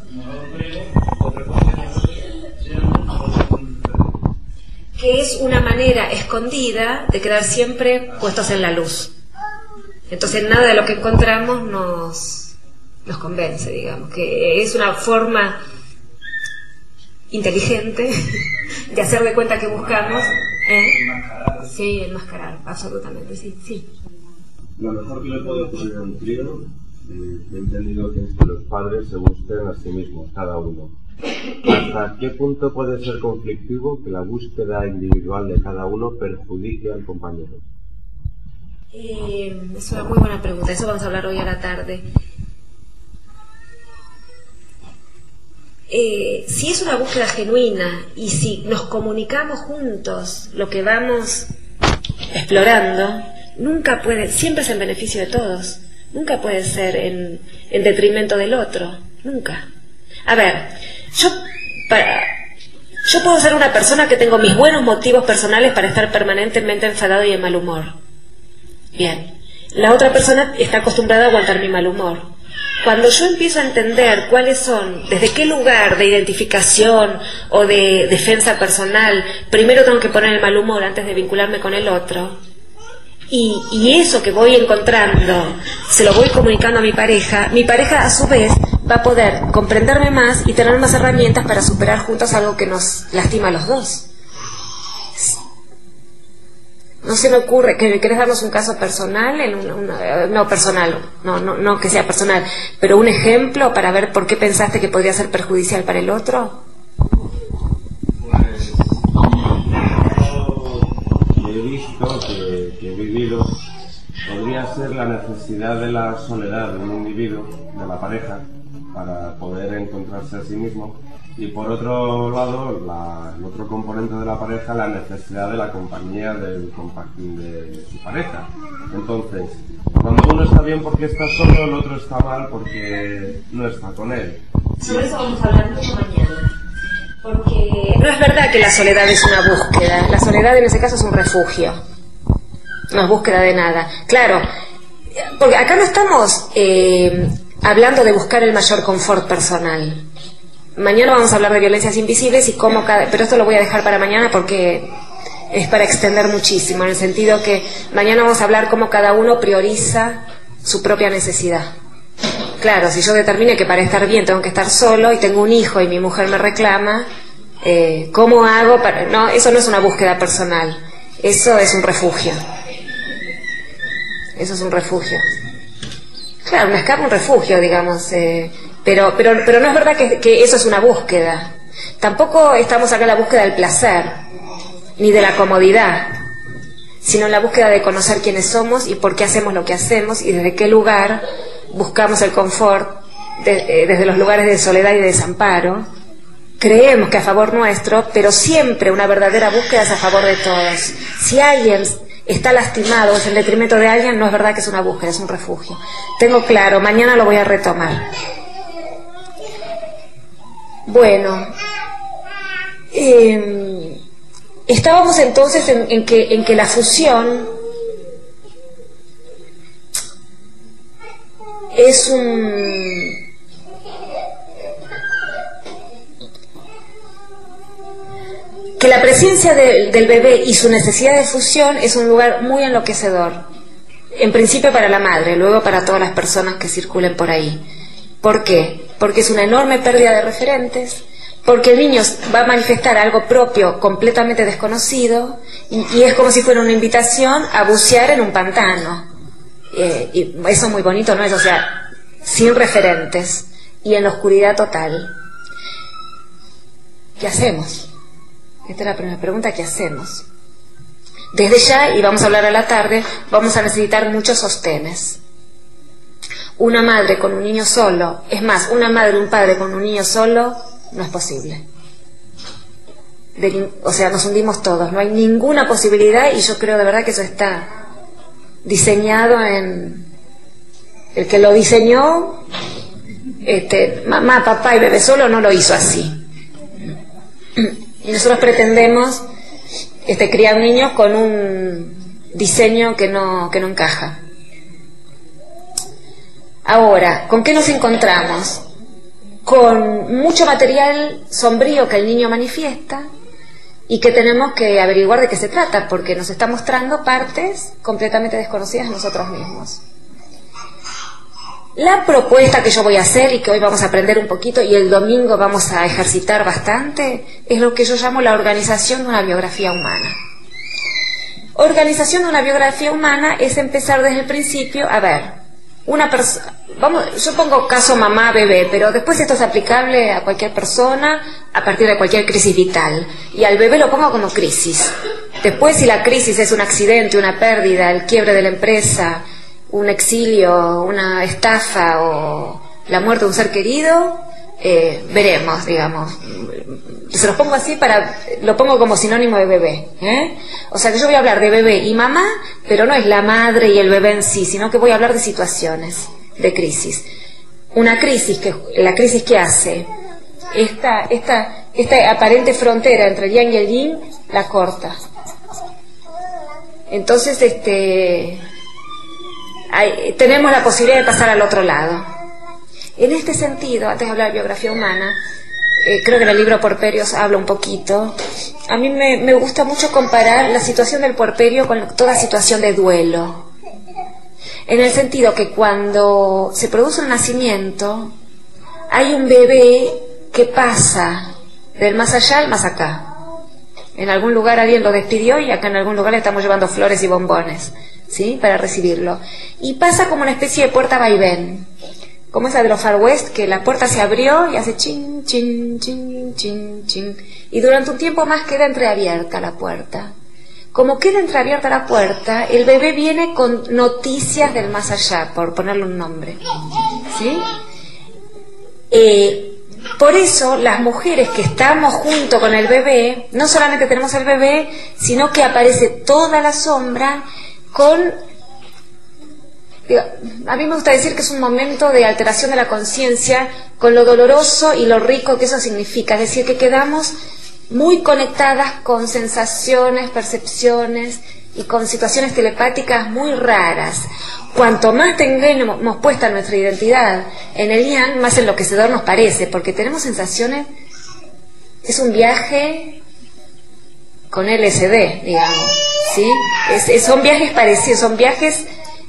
Que es una manera escondida de quedar siempre puestos en la luz. Entonces nada de lo que encontramos nos convence, digamos, que es una forma inteligente de hacer de cuenta que buscamos. Enmascarar. Sí, enmascarar, absolutamente, sí. Lo mejor que le puede ocurrir a un crío, he entendido que es que los padres se busquen a sí mismos, cada uno. ¿Hasta qué punto puede ser conflictivo que la búsqueda individual de cada uno perjudique al compañero? Es una muy buena pregunta, eso vamos a hablar hoy a la tarde. Si es una búsqueda genuina y si nos comunicamos juntos lo que vamos explorando, nunca puede, siempre es en beneficio de todos, nunca puede ser en detrimento del otro, nunca. A ver, yo puedo ser una persona que tengo mis buenos motivos personales para estar permanentemente enfadado y en mal humor. Bien, la otra persona está acostumbrada a aguantar mi mal humor. Cuando yo empiezo a entender cuáles son, desde qué lugar de identificación o de defensa personal, primero tengo que poner el mal humor antes de vincularme con el otro, y eso que voy encontrando se lo voy comunicando a mi pareja a su vez va a poder comprenderme más y tener más herramientas para superar juntos algo que nos lastima a los dos. No se me ocurre, ¿querés darnos un caso personal? No personal, no que sea personal, pero un ejemplo para ver por qué pensaste que podría ser perjudicial para el otro. Pues he visto que he vivido, podría ser la necesidad de la soledad de un individuo, de la pareja, para poder encontrarse a sí mismo. Y por otro lado, el otro componente de la pareja, la necesidad de la compañía de su pareja. Entonces, cuando uno está bien porque está solo, el otro está mal porque no está con él. Sobre eso vamos a hablar mucho mañana. Porque no es verdad que la soledad es una búsqueda. La soledad en ese caso es un refugio. No es búsqueda de nada. Claro, porque acá no estamos hablando de buscar el mayor confort personal. Mañana vamos a hablar de violencias invisibles y cómo pero esto lo voy a dejar para mañana porque es para extender muchísimo, en el sentido que mañana vamos a hablar cómo cada uno prioriza su propia necesidad. Claro, si yo determine que para estar bien tengo que estar solo y tengo un hijo y mi mujer me reclama, ¿cómo hago para...? No, eso no es una búsqueda personal, eso es un refugio. Eso es un refugio. Claro, un escape, un refugio, digamos... Pero no es verdad que eso es una búsqueda. Tampoco estamos acá en la búsqueda del placer, ni de la comodidad, sino en la búsqueda de conocer quiénes somos y por qué hacemos lo que hacemos y desde qué lugar buscamos el confort, desde los lugares de soledad y de desamparo. Creemos que a favor nuestro, pero siempre una verdadera búsqueda es a favor de todos. Si alguien está lastimado o es en detrimento de alguien, no es verdad que es una búsqueda, es un refugio. Tengo claro, mañana lo voy a retomar. Bueno, estábamos entonces en que la fusión es que la presencia del bebé y su necesidad de fusión es un lugar muy enloquecedor, en principio para la madre, luego para todas las personas que circulen por ahí. ¿Por qué? Porque es una enorme pérdida de referentes, porque el niño va a manifestar algo propio completamente desconocido y es como si fuera una invitación a bucear en un pantano. Y eso es muy bonito, ¿no es? O sea, sin referentes y en la oscuridad total. ¿Qué hacemos? Esta es la primera pregunta, ¿qué hacemos? Desde ya, y vamos a hablar a la tarde, vamos a necesitar muchos sostenes. Una madre con un niño solo, es más, una madre y un padre con un niño solo, no es posible. O sea, nos hundimos todos, no hay ninguna posibilidad y yo creo de verdad que eso está diseñado en... El que lo diseñó, mamá, papá y bebé solo no lo hizo así. Y nosotros pretendemos criar niños con un diseño que no encaja. Ahora, ¿con qué nos encontramos? Con mucho material sombrío que el niño manifiesta y que tenemos que averiguar de qué se trata, porque nos está mostrando partes completamente desconocidas de nosotros mismos. La propuesta que yo voy a hacer y que hoy vamos a aprender un poquito y el domingo vamos a ejercitar bastante es lo que yo llamo la organización de una biografía humana. Organización de una biografía humana es empezar desde el principio. A ver, una persona, yo pongo caso mamá, bebé, pero después esto es aplicable a cualquier persona a partir de cualquier crisis vital, y al bebé lo pongo como crisis. Después, si la crisis es un accidente, una pérdida, el quiebre de la empresa, un exilio, una estafa o la muerte de un ser querido, veremos, digamos. Se los pongo así lo pongo como sinónimo de bebé, O sea que yo voy a hablar de bebé y mamá, pero no es la madre y el bebé en sí, sino que voy a hablar de situaciones de crisis. Una crisis, la crisis que hace esta aparente frontera entre el yang y el yin, la corta. Entonces tenemos la posibilidad de pasar al otro lado. En este sentido, antes de hablar de biografía humana, creo que en el libro Puerperios habla un poquito. A mí me gusta mucho comparar la situación del puerperio con toda situación de duelo, en el sentido que cuando se produce un nacimiento hay un bebé que pasa del más allá al más acá. En algún lugar alguien lo despidió y acá en algún lugar le estamos llevando flores y bombones, ¿sí?, para recibirlo. Y pasa como una especie de puerta vaivén, como esa de los Far West, que la puerta se abrió y hace chin, chin, chin, chin, chin. Y durante un tiempo más queda entreabierta la puerta. Como queda entreabierta la puerta, el bebé viene con noticias del más allá, por ponerle un nombre, ¿sí? Por eso las mujeres que estamos junto con el bebé, no solamente tenemos el bebé, sino que aparece toda la sombra con... A mí me gusta decir que es un momento de alteración de la conciencia con lo doloroso y lo rico que eso significa. Es decir, que quedamos muy conectadas con sensaciones, percepciones y con situaciones telepáticas muy raras. Cuanto más tengamos puesta nuestra identidad en el yang, más enloquecedor nos parece, porque tenemos sensaciones... Es un viaje con LSD, digamos, ¿sí? Son viajes parecidos, son viajes...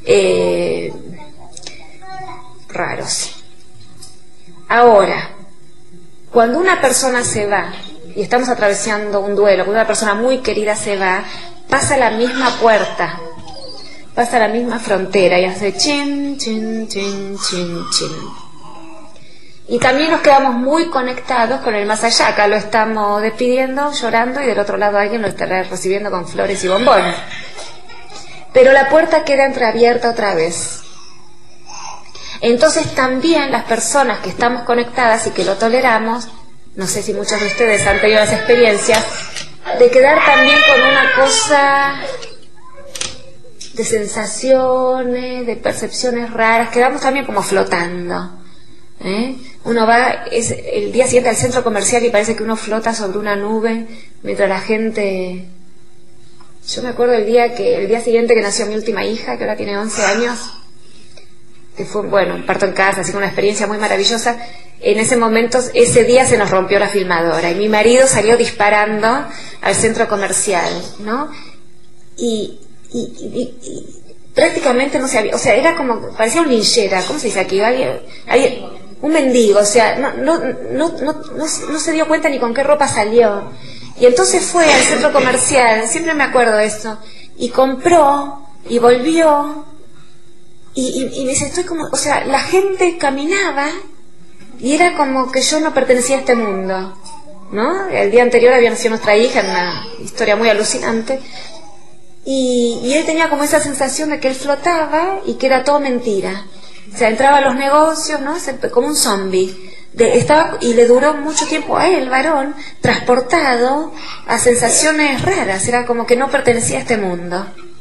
raros. Ahora, cuando una persona se va y estamos atravesando un duelo, cuando una persona muy querida se va, pasa la misma puerta, pasa la misma frontera y hace chin, chin, chin, chin, chin. Y también nos quedamos muy conectados con el más allá. Acá lo estamos despidiendo, llorando, y del otro lado alguien lo estará recibiendo con flores y bombones. Pero la puerta queda entreabierta otra vez. Entonces también las personas que estamos conectadas y que lo toleramos, no sé si muchos de ustedes han tenido las experiencias, de quedar también con una cosa de sensaciones, de percepciones raras, quedamos también como flotando. Uno va el día siguiente al centro comercial y parece que uno flota sobre una nube, mientras la gente... Yo me acuerdo el día siguiente que nació mi última hija, que ahora tiene 11 años, que fue, un parto en casa, así que una experiencia muy maravillosa. En ese momento, ese día se nos rompió la filmadora y mi marido salió disparando al centro comercial, ¿no? Y prácticamente no sabía, o sea, era como, parecía un linchera, ¿cómo se dice aquí? Un mendigo, o sea, no se dio cuenta ni con qué ropa salió. Y entonces fue al centro comercial, siempre me acuerdo de esto, y compró, y volvió, y me dice, estoy como, o sea, la gente caminaba, y era como que yo no pertenecía a este mundo, ¿no? El día anterior había nacido nuestra hija, en una historia muy alucinante, y él tenía como esa sensación de que él flotaba y que era todo mentira. O sea, entraba a los negocios, ¿no? Como un zombie. Y le duró mucho tiempo a él, varón, transportado a sensaciones raras. Era como que no pertenecía a este mundo.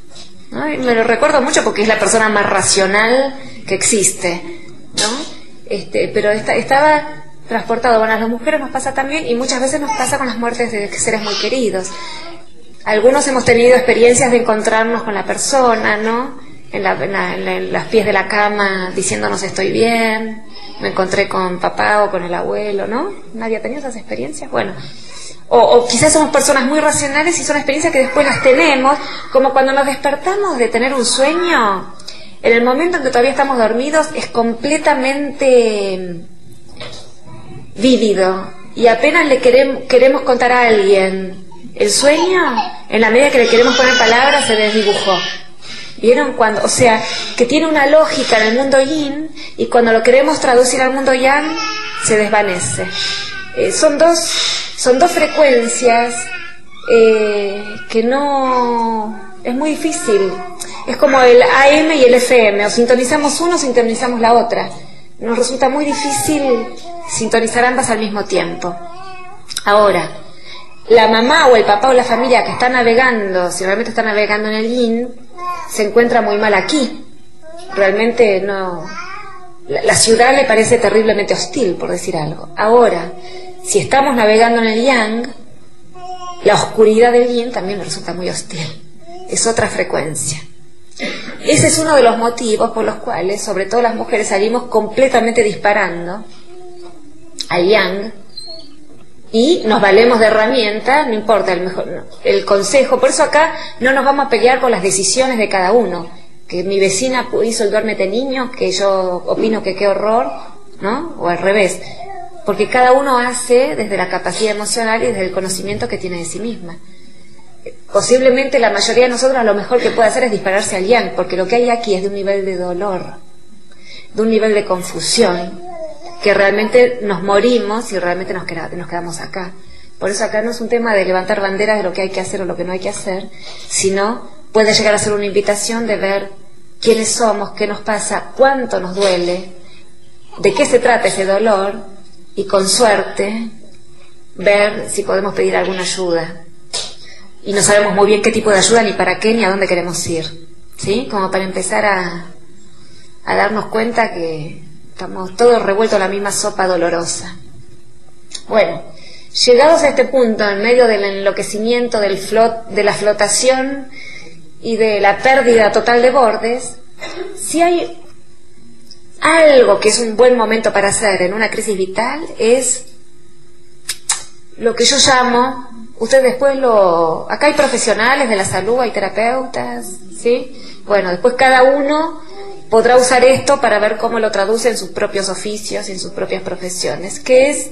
¿no? Y me lo recuerdo mucho porque es la persona más racional que existe, ¿no? Pero estaba transportado. Bueno, a las mujeres nos pasa también, y muchas veces nos pasa con las muertes de seres muy queridos. Algunos hemos tenido experiencias de encontrarnos con la persona, ¿no? En los pies de la cama diciéndonos estoy bien, me encontré con papá o con el abuelo, ¿no? ¿Nadie ha tenido esas experiencias? Bueno, o quizás somos personas muy racionales y son experiencias que después las tenemos, como cuando nos despertamos de tener un sueño. En el momento en que todavía estamos dormidos es completamente vívido, y apenas le queremos contar a alguien el sueño, en la medida que le queremos poner palabras se desdibujó. ¿Vieron? Cuando, o sea, que tiene una lógica en el mundo yin, y cuando lo queremos traducir al mundo yang se desvanece. Son dos frecuencias que no... es muy difícil. Es como el AM y el FM, o sintonizamos uno o sintonizamos la otra. Nos resulta muy difícil sintonizar ambas al mismo tiempo. Ahora, la mamá o el papá o la familia que está navegando, si realmente está navegando en el yin, se encuentra muy mal aquí. Realmente no... La ciudad le parece terriblemente hostil, por decir algo. Ahora, si estamos navegando en el yang, la oscuridad del yin también me resulta muy hostil. Es otra frecuencia. Ese es uno de los motivos por los cuales, sobre todo las mujeres, salimos completamente disparando al yang, y nos valemos de herramienta, no importa el consejo. Por eso acá no nos vamos a pelear por las decisiones de cada uno. Que mi vecina hizo el duérmete niño, que yo opino que qué horror, ¿no? O al revés. Porque cada uno hace desde la capacidad emocional y desde el conocimiento que tiene de sí misma. Posiblemente la mayoría de nosotros lo mejor que puede hacer es dispararse al yang, porque lo que hay aquí es de un nivel de dolor, de un nivel de confusión, que realmente nos morimos y realmente nos quedamos acá. Por eso acá no es un tema de levantar banderas de lo que hay que hacer o lo que no hay que hacer, sino puede llegar a ser una invitación de ver quiénes somos, qué nos pasa, cuánto nos duele, de qué se trata ese dolor, y con suerte ver si podemos pedir alguna ayuda. Y no sabemos muy bien qué tipo de ayuda, ni para qué, ni a dónde queremos ir, ¿sí? Como para empezar a darnos cuenta que estamos todos revueltos en la misma sopa dolorosa. Bueno, llegados a este punto, en medio del enloquecimiento, de la flotación y de la pérdida total de bordes, si hay algo que es un buen momento para hacer en una crisis vital, es lo que yo llamo, ustedes después acá hay profesionales de la salud, hay terapeutas, ¿sí? Bueno, después cada uno podrá usar esto para ver cómo lo traduce en sus propios oficios y en sus propias profesiones, que es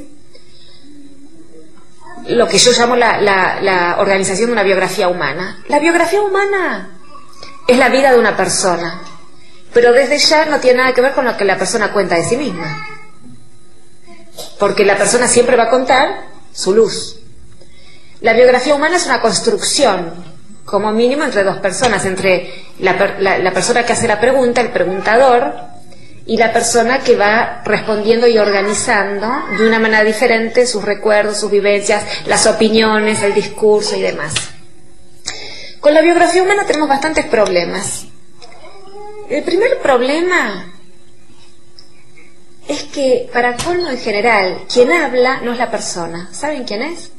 lo que yo llamo la organización de una biografía humana. La biografía humana es la vida de una persona, pero desde ya no tiene nada que ver con lo que la persona cuenta de sí misma, porque la persona siempre va a contar su luz. La biografía humana es una construcción, como mínimo entre dos personas, entre la persona que hace la pregunta, el preguntador, y la persona que va respondiendo y organizando de una manera diferente sus recuerdos, sus vivencias, las opiniones, el discurso y demás. Con la biografía humana tenemos bastantes problemas. El primer problema es que, para colmo en general, quien habla no es la persona. ¿Saben quién es?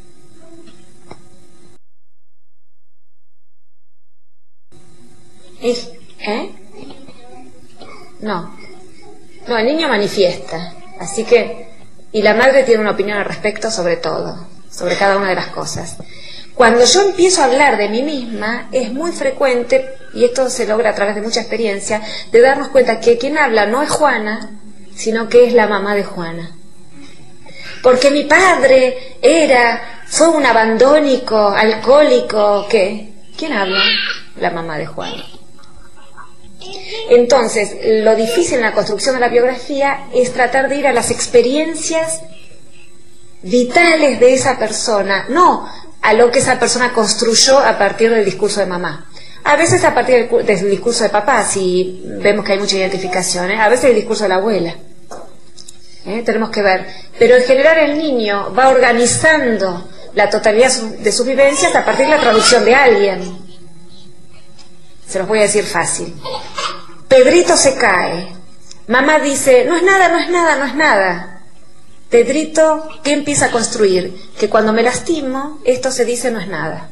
No, el niño manifiesta, así que, y la madre tiene una opinión al respecto sobre todo, sobre cada una de las cosas. Cuando yo empiezo a hablar de mí misma, es muy frecuente, y esto se logra a través de mucha experiencia, de darnos cuenta que quien habla no es Juana, sino que es la mamá de Juana. Porque mi padre fue un abandónico, alcohólico, ¿qué? ¿Quién habla? La mamá de Juana. Entonces, lo difícil en la construcción de la biografía es tratar de ir a las experiencias vitales de esa persona, no a lo que esa persona construyó a partir del discurso de mamá. A veces a partir del discurso de papá, si vemos que hay mucha identificación, a veces el discurso de la abuela. Tenemos que ver. Pero en general el niño va organizando la totalidad de sus vivencias a partir de la traducción de alguien. Se los voy a decir fácil. Pedrito se cae. Mamá dice, no es nada, no es nada, no es nada. Pedrito, ¿qué empieza a construir? Que cuando me lastimo, esto se dice no es nada.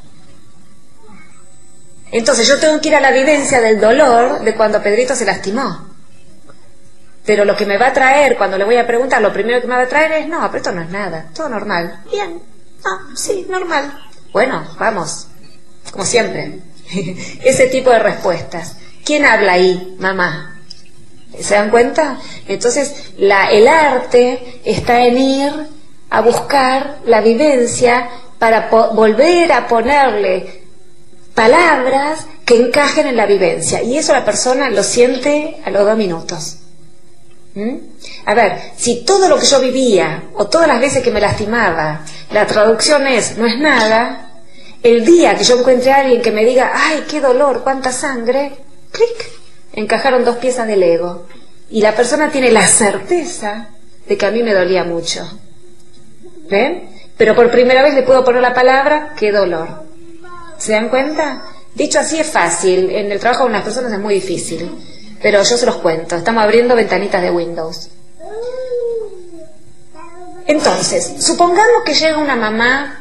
Entonces yo tengo que ir a la vivencia del dolor de cuando Pedrito se lastimó. Pero lo que me va a traer, cuando le voy a preguntar, lo primero que me va a traer es, no, pero esto no es nada, todo normal. Bien, sí, normal. Bueno, vamos, como siempre. Ese tipo de respuestas. ¿Quién habla ahí? Mamá. ¿Se dan cuenta? Entonces, el arte está en ir a buscar la vivencia para volver a ponerle palabras que encajen en la vivencia. Y eso la persona lo siente a los 2 minutos. A ver, si todo lo que yo vivía, o todas las veces que me lastimaba, la traducción es, no es nada, el día que yo encuentre a alguien que me diga, ay, qué dolor, cuánta sangre, clic, encajaron 2 piezas del ego. Y la persona tiene la certeza de que a mí me dolía mucho. ¿Ven? Pero por primera vez le puedo poner la palabra, qué dolor. ¿Se dan cuenta? Dicho así es fácil, en el trabajo con las personas es muy difícil. Pero yo se los cuento, estamos abriendo ventanitas de Windows. Entonces, supongamos que llega una mamá,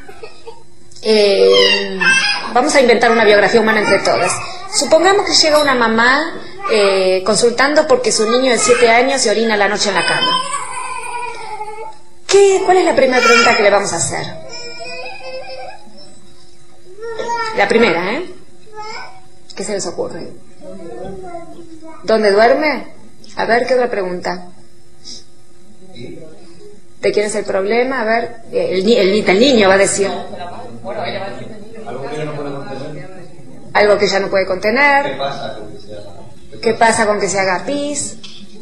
vamos a inventar una biografía humana entre todas. Supongamos que llega una mamá consultando porque su niño de 7 años se orina la noche en la cama. ¿Cuál es la primera pregunta que le vamos a hacer? La primera, ¿qué se les ocurre? ¿Dónde duerme? A ver, ¿qué otra pregunta? ¿De quién es el problema? A ver, el niño va a decir. Algo que ya no puede contener. ¿Qué pasa con que se haga pis?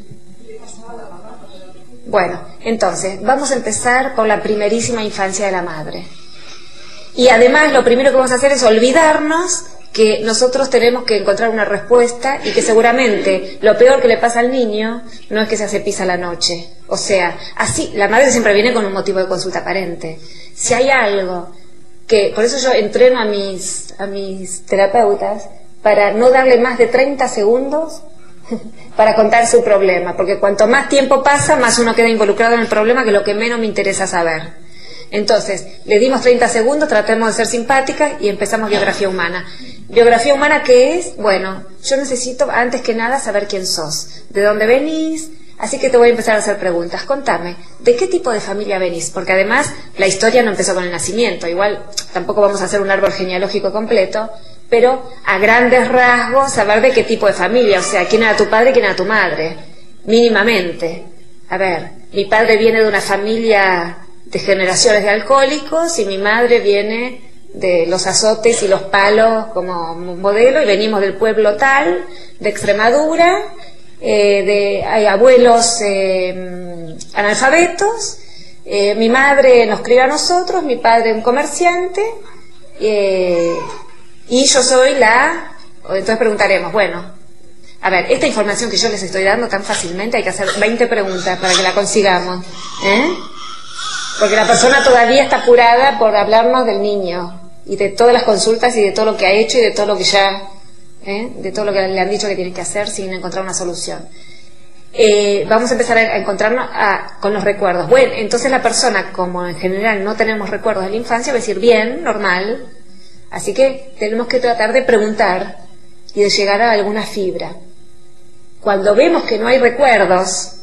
Bueno, entonces, vamos a empezar por la primerísima infancia de la madre. Y además, lo primero que vamos a hacer es olvidarnos que nosotros tenemos que encontrar una respuesta y que seguramente lo peor que le pasa al niño no es que se hace pis a la noche. O sea, así, la madre siempre viene con un motivo de consulta aparente. Si hay algo que, por eso yo entreno a mis terapeutas para no darle más de 30 segundos para contar su problema, porque cuanto más tiempo pasa, más uno queda involucrado en el problema, que es lo que menos me interesa saber. Entonces, le dimos 30 segundos, tratemos de ser simpáticas y empezamos biografía humana. ¿Biografía humana qué es? Bueno, yo necesito antes que nada saber quién sos, de dónde venís, así que te voy a empezar a hacer preguntas. Contame, ¿de qué tipo de familia venís? Porque además la historia no empezó con el nacimiento, igual tampoco vamos a hacer un árbol genealógico completo, pero a grandes rasgos saber de qué tipo de familia, o sea, quién era tu padre y quién era tu madre, mínimamente. A ver, mi padre viene de una familia de generaciones de alcohólicos y mi madre viene de los azotes y los palos como modelo, y venimos del pueblo tal, de Extremadura, hay abuelos analfabetos, mi madre nos crió a nosotros, mi padre un comerciante, y yo soy entonces preguntaremos, bueno, a ver, esta información que yo les estoy dando tan fácilmente, hay que hacer 20 preguntas para que la consigamos, porque la persona todavía está apurada por hablarnos del niño y de todas las consultas y de todo lo que ha hecho y de todo lo que ya, de todo lo que le han dicho que tiene que hacer sin encontrar una solución. Vamos a empezar a encontrarnos con los recuerdos. Bueno, entonces la persona, como en general no tenemos recuerdos de la infancia, va a decir bien, normal, así que tenemos que tratar de preguntar y de llegar a alguna fibra. Cuando vemos que no hay recuerdos,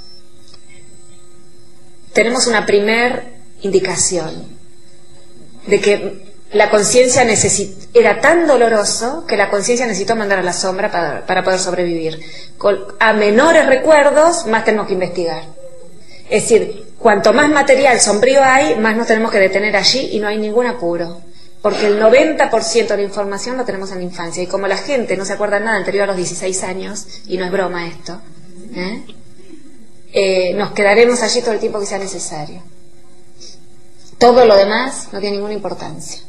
tenemos una primer indicación de que la conciencia era tan doloroso que la conciencia necesitó mandar a la sombra para poder sobrevivir. A menores recuerdos, más tenemos que investigar. Es decir, cuanto más material sombrío hay, más nos tenemos que detener allí y no hay ningún apuro. Porque el 90% de la información lo tenemos en la infancia. Y como la gente no se acuerda nada anterior a los 16 años, y no es broma esto, nos quedaremos allí todo el tiempo que sea necesario. Todo lo demás no tiene ninguna importancia.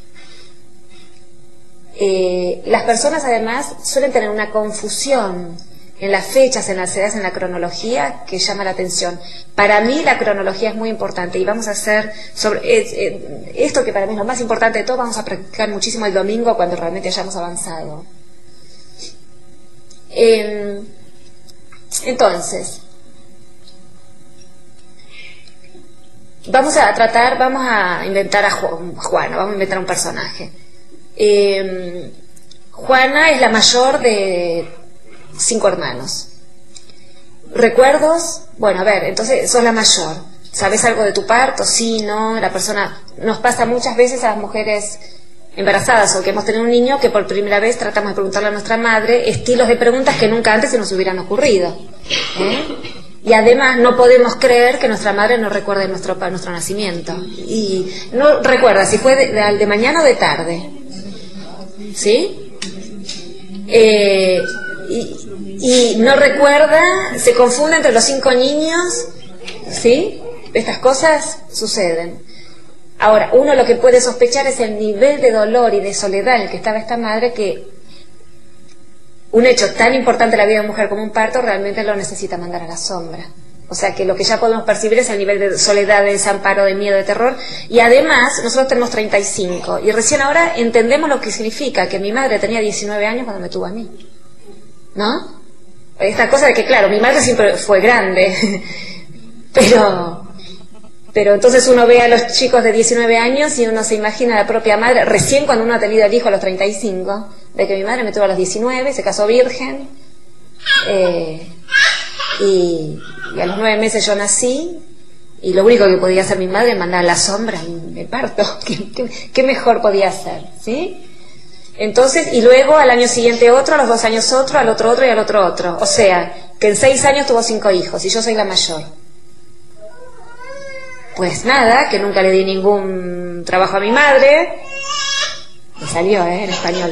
Las personas además suelen tener una confusión en las fechas, en las edades, en la cronología, que llama la atención. Para mí la cronología es muy importante y vamos a hacer sobre esto, que para mí es lo más importante de todo, vamos a practicar muchísimo el domingo cuando realmente hayamos avanzado. Entonces, vamos a inventar a Juana, vamos a inventar un personaje. Juana es la mayor de 5 hermanos. ¿Recuerdos? Bueno, a ver, entonces sos la mayor. ¿Sabes algo de tu parto? Sí, no. La persona, nos pasa muchas veces a las mujeres embarazadas o que hemos tenido un niño que por primera vez tratamos de preguntarle a nuestra madre estilos de preguntas que nunca antes se nos hubieran ocurrido. Y además no podemos creer que nuestra madre no recuerde nuestro nacimiento. Y no recuerda si fue de mañana o de tarde. ¿Sí? Y no recuerda, se confunde entre los 5 niños, ¿sí? Estas cosas suceden. Ahora, uno lo que puede sospechar es el nivel de dolor y de soledad en el que estaba esta madre, que un hecho tan importante en la vida de una mujer como un parto realmente lo necesita mandar a la sombra. O sea que lo que ya podemos percibir es el nivel de soledad, de desamparo, de miedo, de terror. Y además, nosotros tenemos 35. Y recién ahora entendemos lo que significa que mi madre tenía 19 años cuando me tuvo a mí. ¿No? Esta cosa de que, claro, mi madre siempre fue grande. Pero entonces uno ve a los chicos de 19 años y uno se imagina a la propia madre, recién cuando uno ha tenido el hijo a los 35, de que mi madre me tuvo a los 19, se casó virgen. Y a los 9 meses yo nací, y lo único que podía hacer mi madre es mandar a la sombra me parto. ¿Qué mejor podía hacer? ¿Sí? Entonces, y luego al año siguiente otro, a los 2 años otro, al otro y al otro. O sea, que en 6 años tuvo 5 hijos, y yo soy la mayor. Pues nada, que nunca le di ningún trabajo a mi madre. Me salió, en español.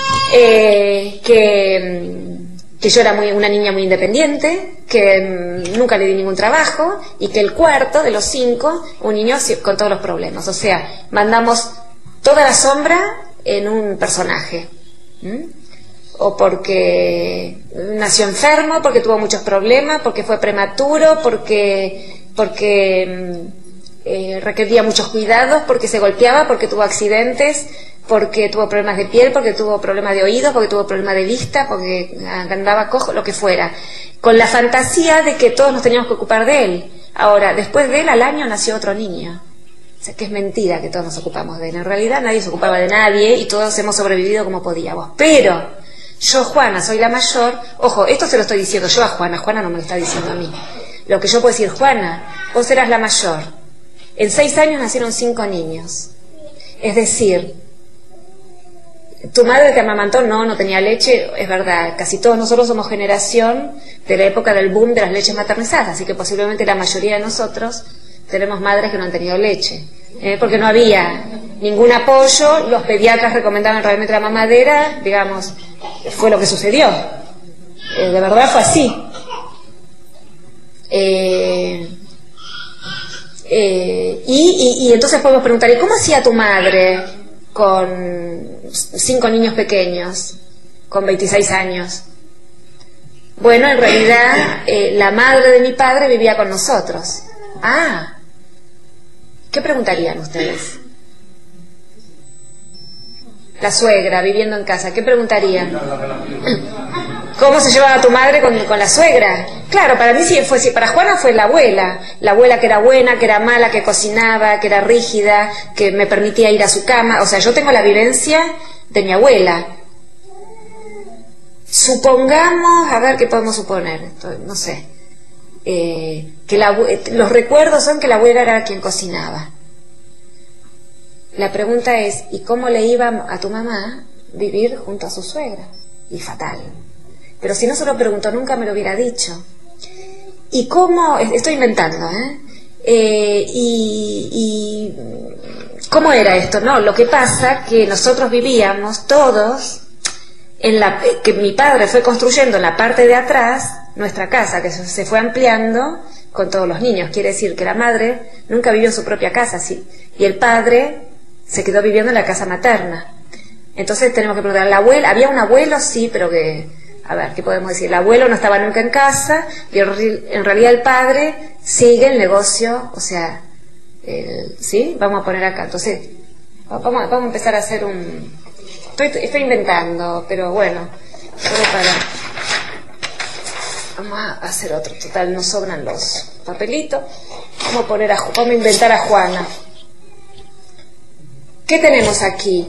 Que yo era una niña muy independiente, que nunca le di ningún trabajo, y que el cuarto de los 5, un niño con todos los problemas. O sea, mandamos toda la sombra en un personaje. O porque nació enfermo, porque tuvo muchos problemas, porque fue prematuro, porque requería muchos cuidados, porque se golpeaba, porque tuvo accidentes, porque tuvo problemas de piel, porque tuvo problemas de oídos, porque tuvo problemas de vista, porque andaba cojo, lo que fuera, con la fantasía de que todos nos teníamos que ocupar de él. Ahora, después de él, al año nació otro niño. O sea, que es mentira que todos nos ocupamos de él. En realidad nadie se ocupaba de nadie y todos hemos sobrevivido como podíamos. Pero yo, Juana, soy la mayor. Ojo, esto se lo estoy diciendo yo a Juana. Juana no me lo está diciendo a mí. Lo que yo puedo decir, Juana, vos eras la mayor. En 6 años nacieron 5 niños. Es decir, tu madre te amamantó, no tenía leche, es verdad. Casi todos nosotros somos generación de la época del boom de las leches maternizadas, así que posiblemente la mayoría de nosotros tenemos madres que no han tenido leche, porque no había ningún apoyo. Los pediatras recomendaban realmente la mamadera, digamos, fue lo que sucedió. De verdad fue así. Y entonces podemos preguntar, ¿y cómo hacía tu madre con 5 niños pequeños, con 26 años? Bueno, en realidad la madre de mi padre vivía con nosotros. ¿Qué preguntarían ustedes? La suegra viviendo en casa, ¿qué preguntarían? ¿Cómo se llevaba tu madre con la suegra? Claro, para mí para Juana fue la abuela que era buena, que era mala, que cocinaba, que era rígida, que me permitía ir a su cama. O sea, yo tengo la vivencia de mi abuela. Supongamos, a ver qué podemos suponer, no sé, que los recuerdos son que la abuela era quien cocinaba. La pregunta es, ¿y cómo le iba a tu mamá vivir junto a su suegra? Y fatal. Pero si no se lo preguntó nunca me lo hubiera dicho. ¿Y cómo? Estoy inventando, y ¿cómo era esto? No, lo que pasa que nosotros vivíamos todos que mi padre fue construyendo en la parte de atrás nuestra casa, que se fue ampliando con todos los niños. Quiere decir que la madre nunca vivió en su propia casa, sí, y el padre se quedó viviendo en la casa materna. Entonces tenemos que preguntar, ¿la abuela? ¿Había un abuelo? Sí, pero que, a ver, ¿qué podemos decir? El abuelo no estaba nunca en casa, y en realidad el padre sigue el negocio, o sea, ¿sí? Vamos a poner acá. Entonces, vamos a empezar a hacer un... Estoy inventando, pero bueno, solo para... Vamos a hacer otro, total, nos sobran los papelitos. Vamos a inventar a Juana. ¿Qué tenemos aquí?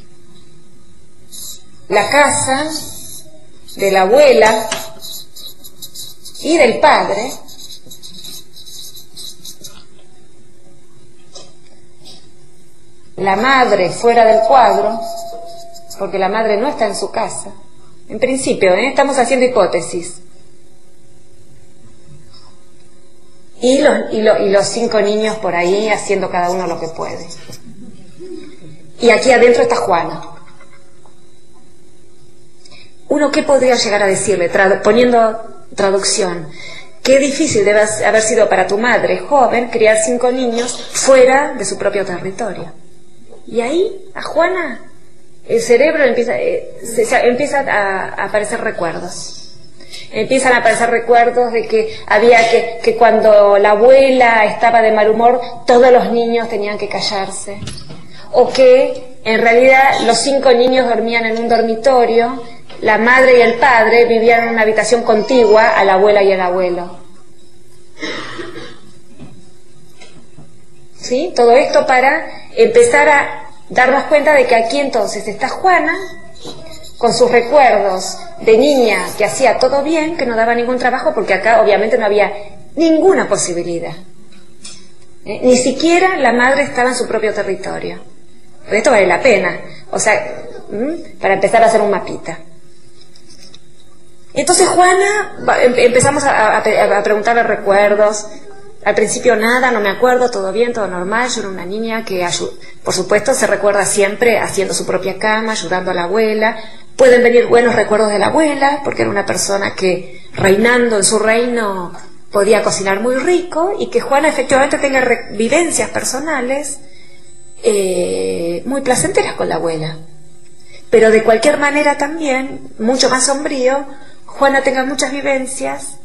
La casa de la abuela y del padre. La madre fuera del cuadro, porque la madre no está en su casa. En principio, estamos haciendo hipótesis. Y los 5 niños por ahí haciendo cada uno lo que puede. Y aquí adentro está Juana. Uno, ¿qué podría llegar a decirle? Poniendo traducción. Qué difícil debe haber sido para tu madre joven criar 5 niños fuera de su propio territorio. Y ahí, a Juana, el cerebro empieza a aparecer recuerdos. Empiezan a aparecer recuerdos de que había que cuando la abuela estaba de mal humor, todos los niños tenían que callarse. O que, en realidad, los 5 niños dormían en un dormitorio, la madre y el padre vivían en una habitación contigua a la abuela y el abuelo. ¿Sí? Todo esto para empezar a darnos cuenta de que aquí entonces está Juana, con sus recuerdos de niña que hacía todo bien, que no daba ningún trabajo, porque acá obviamente no había ninguna posibilidad. Ni siquiera la madre estaba en su propio territorio. Pero esto vale la pena, o sea, para empezar a hacer un mapita. Entonces Juana, empezamos a preguntarle recuerdos. Al principio nada, no me acuerdo, todo bien, todo normal. Yo era una niña que, por supuesto, se recuerda siempre haciendo su propia cama, ayudando a la abuela. Pueden venir buenos recuerdos de la abuela, porque era una persona que, reinando en su reino, podía cocinar muy rico, y que Juana efectivamente tenga vivencias personales muy placenteras con la abuela. Pero de cualquier manera también, mucho más sombrío, Juana tenga muchas vivencias,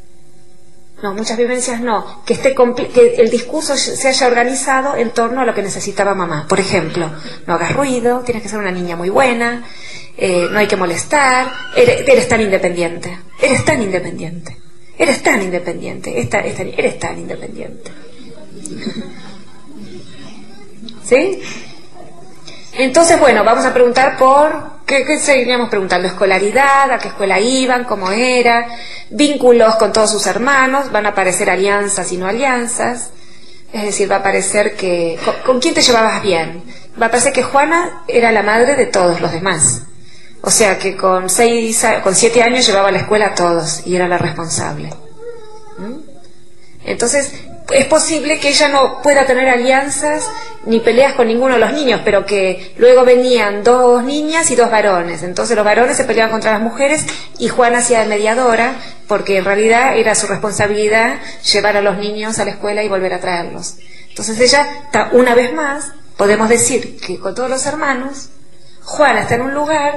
que el discurso se haya organizado en torno a lo que necesitaba mamá. Por ejemplo, no hagas ruido, tienes que ser una niña muy buena, no hay que molestar, eres tan independiente, eres tan independiente, eres tan independiente, eres tan independiente. ¿Sí? Entonces, bueno, vamos a preguntar por... ¿Qué seguiríamos preguntando? Escolaridad, a qué escuela iban, cómo era, vínculos con todos sus hermanos, van a aparecer alianzas y no alianzas, es decir, va a aparecer que... ¿Con quién te llevabas bien? Va a aparecer que Juana era la madre de todos los demás. O sea que con 7 años llevaba a la escuela a todos y era la responsable. Entonces, es posible que ella no pueda tener alianzas ni peleas con ninguno de los niños, pero que luego venían 2 niñas y 2 varones. Entonces los varones se peleaban contra las mujeres y Juana hacía de mediadora, porque en realidad era su responsabilidad llevar a los niños a la escuela y volver a traerlos. Entonces ella, una vez más, podemos decir que con todos los hermanos, Juana está en un lugar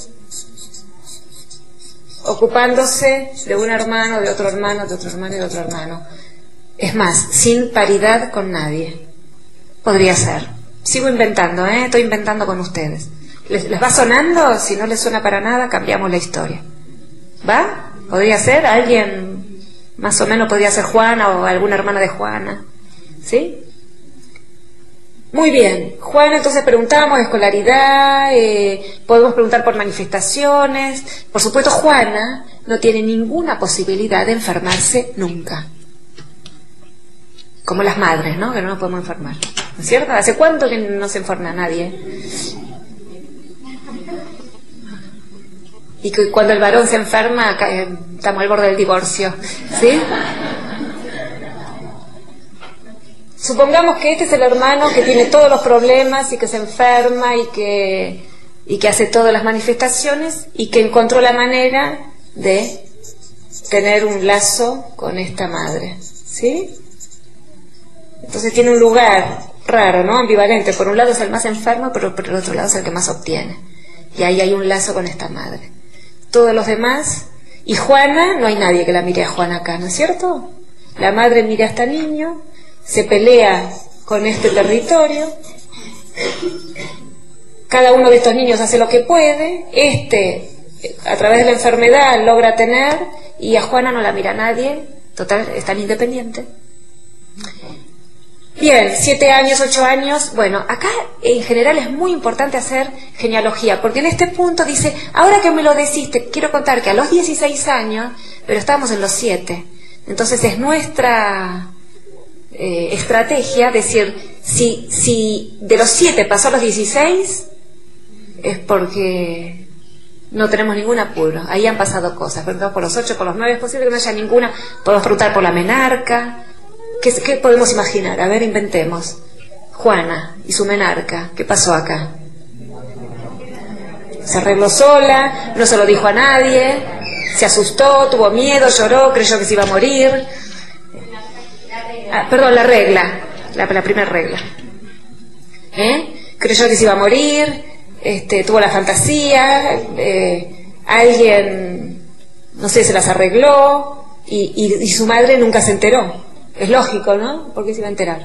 ocupándose de un hermano, de otro hermano, de otro hermano y de otro hermano. Es más, sin paridad con nadie. Podría ser. Sigo inventando, estoy inventando con ustedes. ¿Les va sonando? Si no les suena para nada, cambiamos la historia. ¿Va? ¿Podría ser? ¿Alguien más o menos podría ser Juana o alguna hermana de Juana? ¿Sí? Muy bien. Juana, entonces preguntamos escolaridad, podemos preguntar por manifestaciones. Por supuesto, Juana no tiene ninguna posibilidad de enfermarse nunca. Como las madres, ¿no? Que no nos podemos enfermar. ¿No es cierto? ¿Hace cuánto que no se enferma nadie? Y que cuando el varón se enferma, estamos al borde del divorcio. ¿Sí? Supongamos que este es el hermano que tiene todos los problemas y que se enferma y que hace todas las manifestaciones y que encontró la manera de tener un lazo con esta madre. ¿Sí? Entonces tiene un lugar raro, ¿no? Ambivalente. Por un lado es el más enfermo, pero por el otro lado es el que más obtiene. Y ahí hay un lazo con esta madre. Todos los demás... Y Juana, no hay nadie que la mire a Juana acá, ¿no es cierto? La madre mira a este niño, se pelea con este territorio. Cada uno de estos niños hace lo que puede. A través de la enfermedad, logra tener... y a Juana no la mira nadie, total, es tan independiente. Bien, 7 años, 8 años, bueno, acá en general es muy importante hacer genealogía, porque en este punto dice, ahora que me lo decís, te quiero contar que a los 16 años, pero estábamos en los 7, entonces es nuestra estrategia decir, si de los 7 pasó a los 16, es porque no tenemos ningún apuro, ahí han pasado cosas, preguntamos por los 8, por los 9, es posible que no haya ninguna, podemos preguntar por la menarca. ¿Qué podemos imaginar? A ver, inventemos. Juana y su menarca, ¿qué pasó acá? Se arregló sola, no se lo dijo a nadie, se asustó, tuvo miedo, lloró, creyó que se iba a morir. Perdón, la regla, la primera regla. Creyó que se iba a morir, tuvo la fantasía, alguien, no sé, se las arregló y su madre nunca se enteró. Es lógico, ¿no? ¿Por qué se iba a enterar?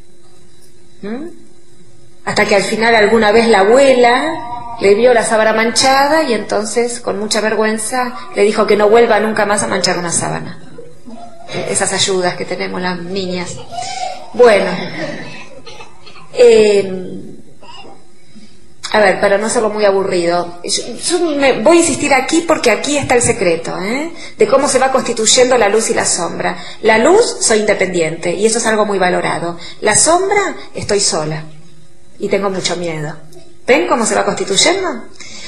Hasta que al final alguna vez la abuela le vio la sábana manchada y entonces con mucha vergüenza le dijo que no vuelva nunca más a manchar una sábana. Esas ayudas que tenemos las niñas. Bueno, a ver, para no hacerlo muy aburrido, yo me voy a insistir aquí porque aquí está el secreto, de cómo se va constituyendo la luz y la sombra. La luz, soy independiente y eso es algo muy valorado. La sombra, estoy sola y tengo mucho miedo. ¿Ven cómo se va constituyendo?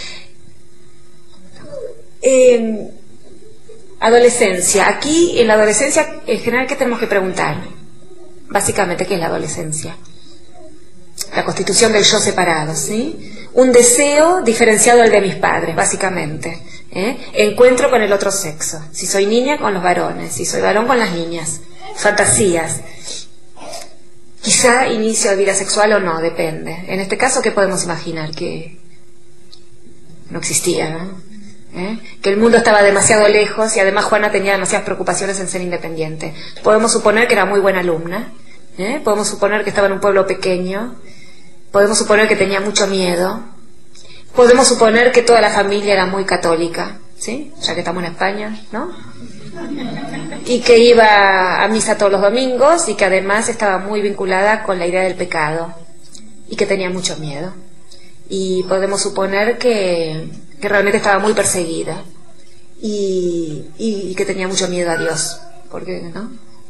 Adolescencia. Aquí, en la adolescencia, en general, ¿qué tenemos que preguntar? Básicamente, ¿qué es la adolescencia? La constitución del yo separado, ¿sí? Un deseo diferenciado del de mis padres, básicamente. Encuentro con el otro sexo. Si soy niña, con los varones. Si soy varón, con las niñas. Fantasías. Quizá inicio de vida sexual o no, depende. En este caso, ¿qué podemos imaginar? Que no existía, ¿no? Que el mundo estaba demasiado lejos y además Juana tenía demasiadas preocupaciones en ser independiente. Podemos suponer que era muy buena alumna. Podemos suponer que estaba en un pueblo pequeño. Podemos suponer que tenía mucho miedo. Podemos suponer que toda la familia era muy católica, ¿sí? Ya que estamos en España, ¿no? Y que iba a misa todos los domingos y que además estaba muy vinculada con la idea del pecado y que tenía mucho miedo. Y podemos suponer que realmente estaba muy perseguida y que tenía mucho miedo a Dios, porque, ¿no?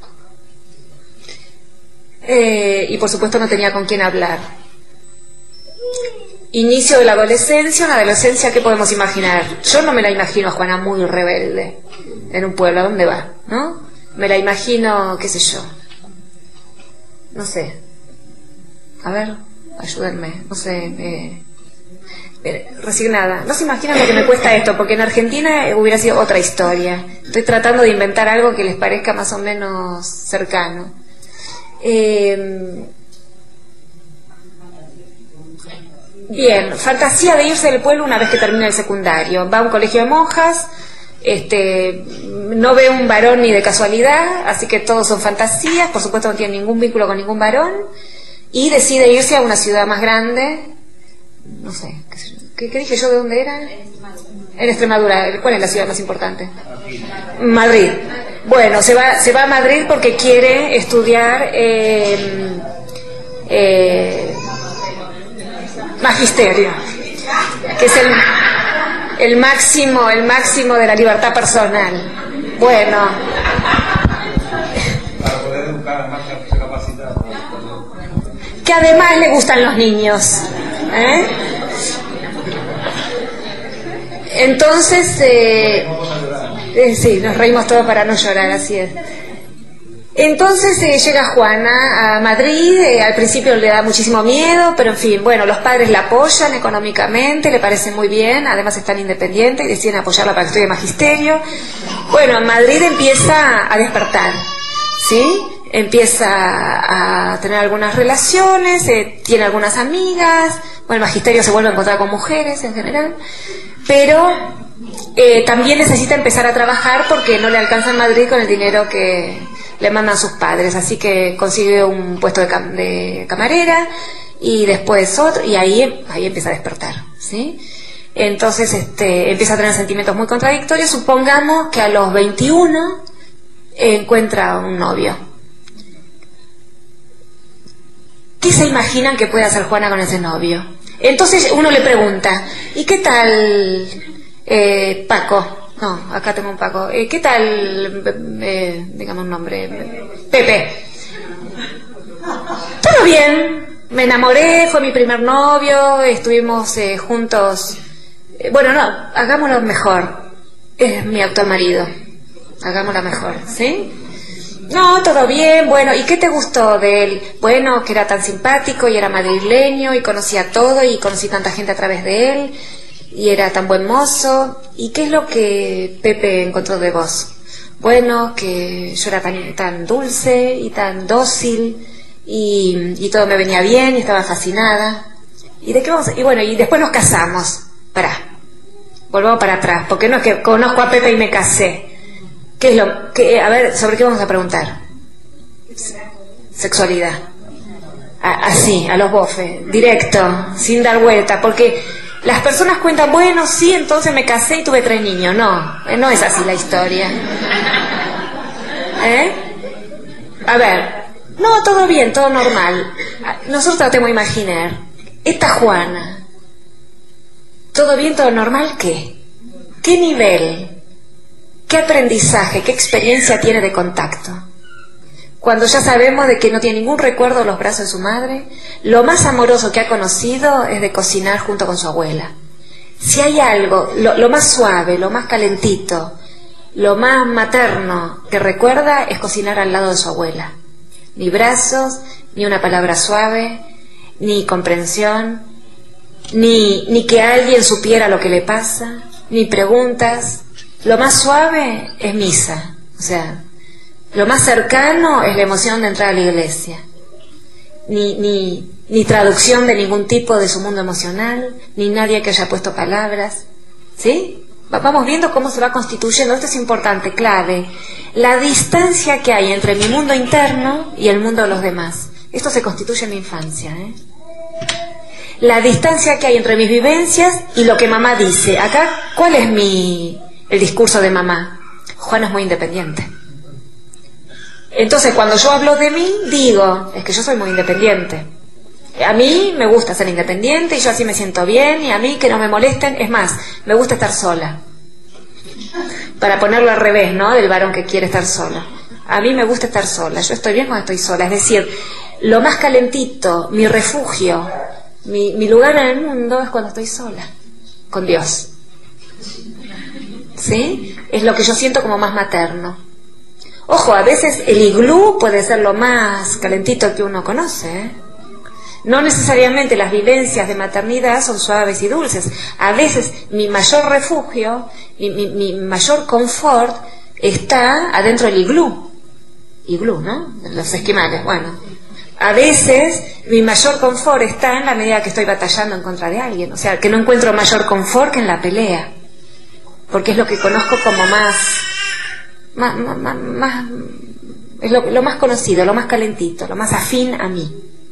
Y por supuesto no tenía con quién hablar. Inicio de la adolescencia, una adolescencia que podemos imaginar. Yo no me la imagino a Juana muy rebelde en un pueblo, ¿a dónde va? ¿No? Me la imagino, qué sé yo, no sé, a ver, ayúdenme, no sé, resignada. No se imaginan lo que me cuesta esto, porque en Argentina hubiera sido otra historia. Estoy tratando de inventar algo que les parezca más o menos cercano. Bien, fantasía de irse del pueblo una vez que termina el secundario. Va a un colegio de monjas, no ve un varón ni de casualidad, así que todos son fantasías, por supuesto no tiene ningún vínculo con ningún varón, y decide irse a una ciudad más grande, no sé, ¿qué dije yo de dónde era? En Extremadura. ¿Cuál es la ciudad más importante? Madrid. Bueno, se va a Madrid porque quiere estudiar magisterio, que es el máximo de la libertad personal. Bueno, para poder educar a más que capacitar, que además le gustan los niños, entonces sí, nos reímos todos para no llorar, así es. Entonces llega Juana a Madrid, al principio le da muchísimo miedo, pero en fin, bueno, los padres la apoyan económicamente, le parece muy bien, además están independientes y deciden apoyarla para que estudie magisterio. Bueno, Madrid empieza a despertar, ¿sí? Empieza a tener algunas relaciones, tiene algunas amigas, bueno, el magisterio se vuelve a encontrar con mujeres en general, pero también necesita empezar a trabajar porque no le alcanza en Madrid con el dinero que le mandan sus padres, así que consigue un puesto de camarera y después otro, y ahí empieza a despertar, ¿sí? Entonces empieza a tener sentimientos muy contradictorios. Supongamos que a los 21 encuentra un novio. ¿Qué se imaginan que puede hacer Juana con ese novio? Entonces uno le pregunta, ¿y qué tal Paco? No, acá tengo un Paco. ¿Qué tal, digamos un nombre? Pepe. Todo bien, me enamoré, fue mi primer novio, estuvimos juntos. Bueno, no, hagámoslo mejor. Es mi actual marido. Hagámoslo mejor, ¿sí? No, todo bien, bueno, ¿y qué te gustó de él? Bueno, que era tan simpático y era madrileño y conocía todo y conocí tanta gente a través de él y era tan buen mozo. ¿Y qué es lo que Pepe encontró de vos? Bueno, que yo era tan dulce y tan dócil y todo me venía bien y estaba fascinada. ¿Y de qué vamos? Y bueno, y después nos casamos. Volvamos para atrás, porque no es que conozco a Pepe y me casé. ¿Qué es lo que, a ver, sobre qué vamos a preguntar? Sexualidad. Así, a los bofes, directo, sin dar vuelta, porque las personas cuentan, bueno, sí, entonces me casé y tuve 3 niños. No es así la historia. A ver, no, todo bien, todo normal. Nosotros tratemos de imaginar, esta Juana, ¿todo bien, todo normal qué? ¿Qué nivel? ¿Qué aprendizaje, qué experiencia tiene de contacto? Cuando ya sabemos de que no tiene ningún recuerdo de los brazos de su madre, lo más amoroso que ha conocido es de cocinar junto con su abuela. Si hay algo, lo más suave, lo más calentito, lo más materno que recuerda es cocinar al lado de su abuela. Ni brazos, ni una palabra suave, ni comprensión, ni que alguien supiera lo que le pasa, ni preguntas. Lo más suave es misa, o sea, lo más cercano es la emoción de entrar a la iglesia. Ni traducción de ningún tipo de su mundo emocional, ni nadie que haya puesto palabras, ¿sí? Vamos viendo cómo se va constituyendo, esto es importante, clave, la distancia que hay entre mi mundo interno y el mundo de los demás. Esto se constituye en mi infancia, La distancia que hay entre mis vivencias y lo que mamá dice. Acá, ¿cuál es el discurso de mamá? Juana es muy independiente. Entonces, cuando yo hablo de mí, digo, es que yo soy muy independiente. A mí me gusta ser independiente y yo así me siento bien y a mí que no me molesten. Es más, me gusta estar sola. Para ponerlo al revés, ¿no? Del varón que quiere estar sola. A mí me gusta estar sola. Yo estoy bien cuando estoy sola. Es decir, lo más calentito, mi refugio, mi lugar en el mundo es cuando estoy sola. Con Dios. ¿Sí? Es lo que yo siento como más materno. Ojo, a veces el iglú puede ser lo más calentito que uno conoce, No necesariamente las vivencias de maternidad son suaves y dulces. A veces mi mayor refugio, mi mayor confort está adentro del iglú. Iglú, ¿no? Los esquimales, bueno. A veces mi mayor confort está en la medida que estoy batallando en contra de alguien. O sea, que no encuentro mayor confort que en la pelea. Porque es lo que conozco como más es lo más conocido, lo más calentito, lo más afín a mí.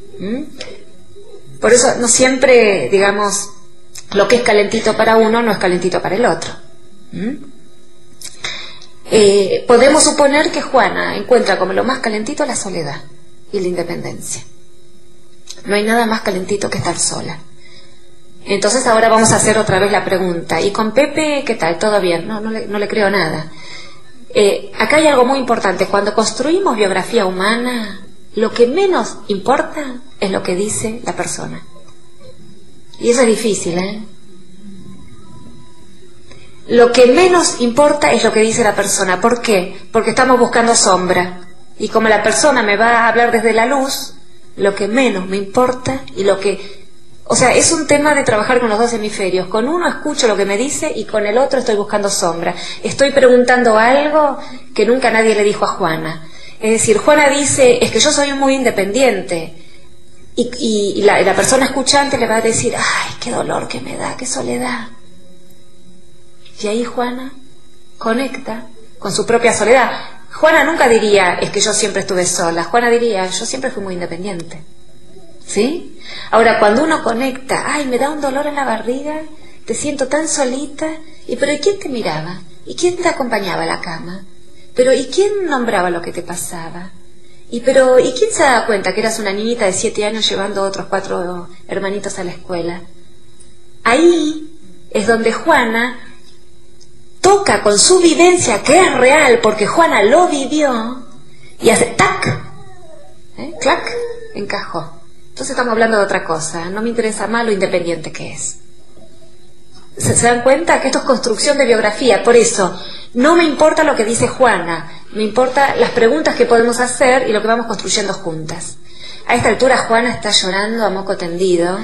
Por eso no siempre, digamos, lo que es calentito para uno no es calentito para el otro. Podemos suponer que Juana encuentra como lo más calentito la soledad y la independencia. No hay nada más calentito que estar sola. Entonces ahora vamos a hacer otra vez la pregunta. ¿Y con Pepe qué tal? ¿Todo bien? No le creo nada. Acá hay algo muy importante. Cuando construimos biografía humana, lo que menos importa es lo que dice la persona. Y eso es difícil, Lo que menos importa es lo que dice la persona. ¿Por qué? Porque estamos buscando sombra. Y como la persona me va a hablar desde la luz, lo que menos me importa y lo que... O sea, es un tema de trabajar con los dos hemisferios. Con uno escucho lo que me dice y con el otro estoy buscando sombra. Estoy preguntando algo que nunca nadie le dijo a Juana. Es decir, Juana dice, es que yo soy muy independiente. Y la persona escuchante le va a decir, ay, qué dolor que me da, qué soledad. Y ahí Juana conecta con su propia soledad. Juana nunca diría, es que yo siempre estuve sola. Juana diría, yo siempre fui muy independiente. ¿Sí? Ahora, cuando uno conecta, ay, me da un dolor en la barriga te siento tan solita. Pero ¿y quién te miraba? ¿Y quién te acompañaba a la cama? Pero ¿y quién nombraba lo que te pasaba? ¿Y quién se daba cuenta que eras una niñita de 7 años llevando a otros 4 hermanitos a la escuela? Ahí es donde Juana toca con su vivencia, que es real, porque Juana lo vivió, y hace tac, clac, encajó. Entonces estamos hablando de otra cosa. No me interesa más lo independiente que es. ¿Se dan cuenta? Que esto es construcción de biografía. Por eso, no me importa lo que dice Juana, me importa las preguntas que podemos hacer y lo que vamos construyendo juntas. A esta altura Juana está llorando a moco tendido,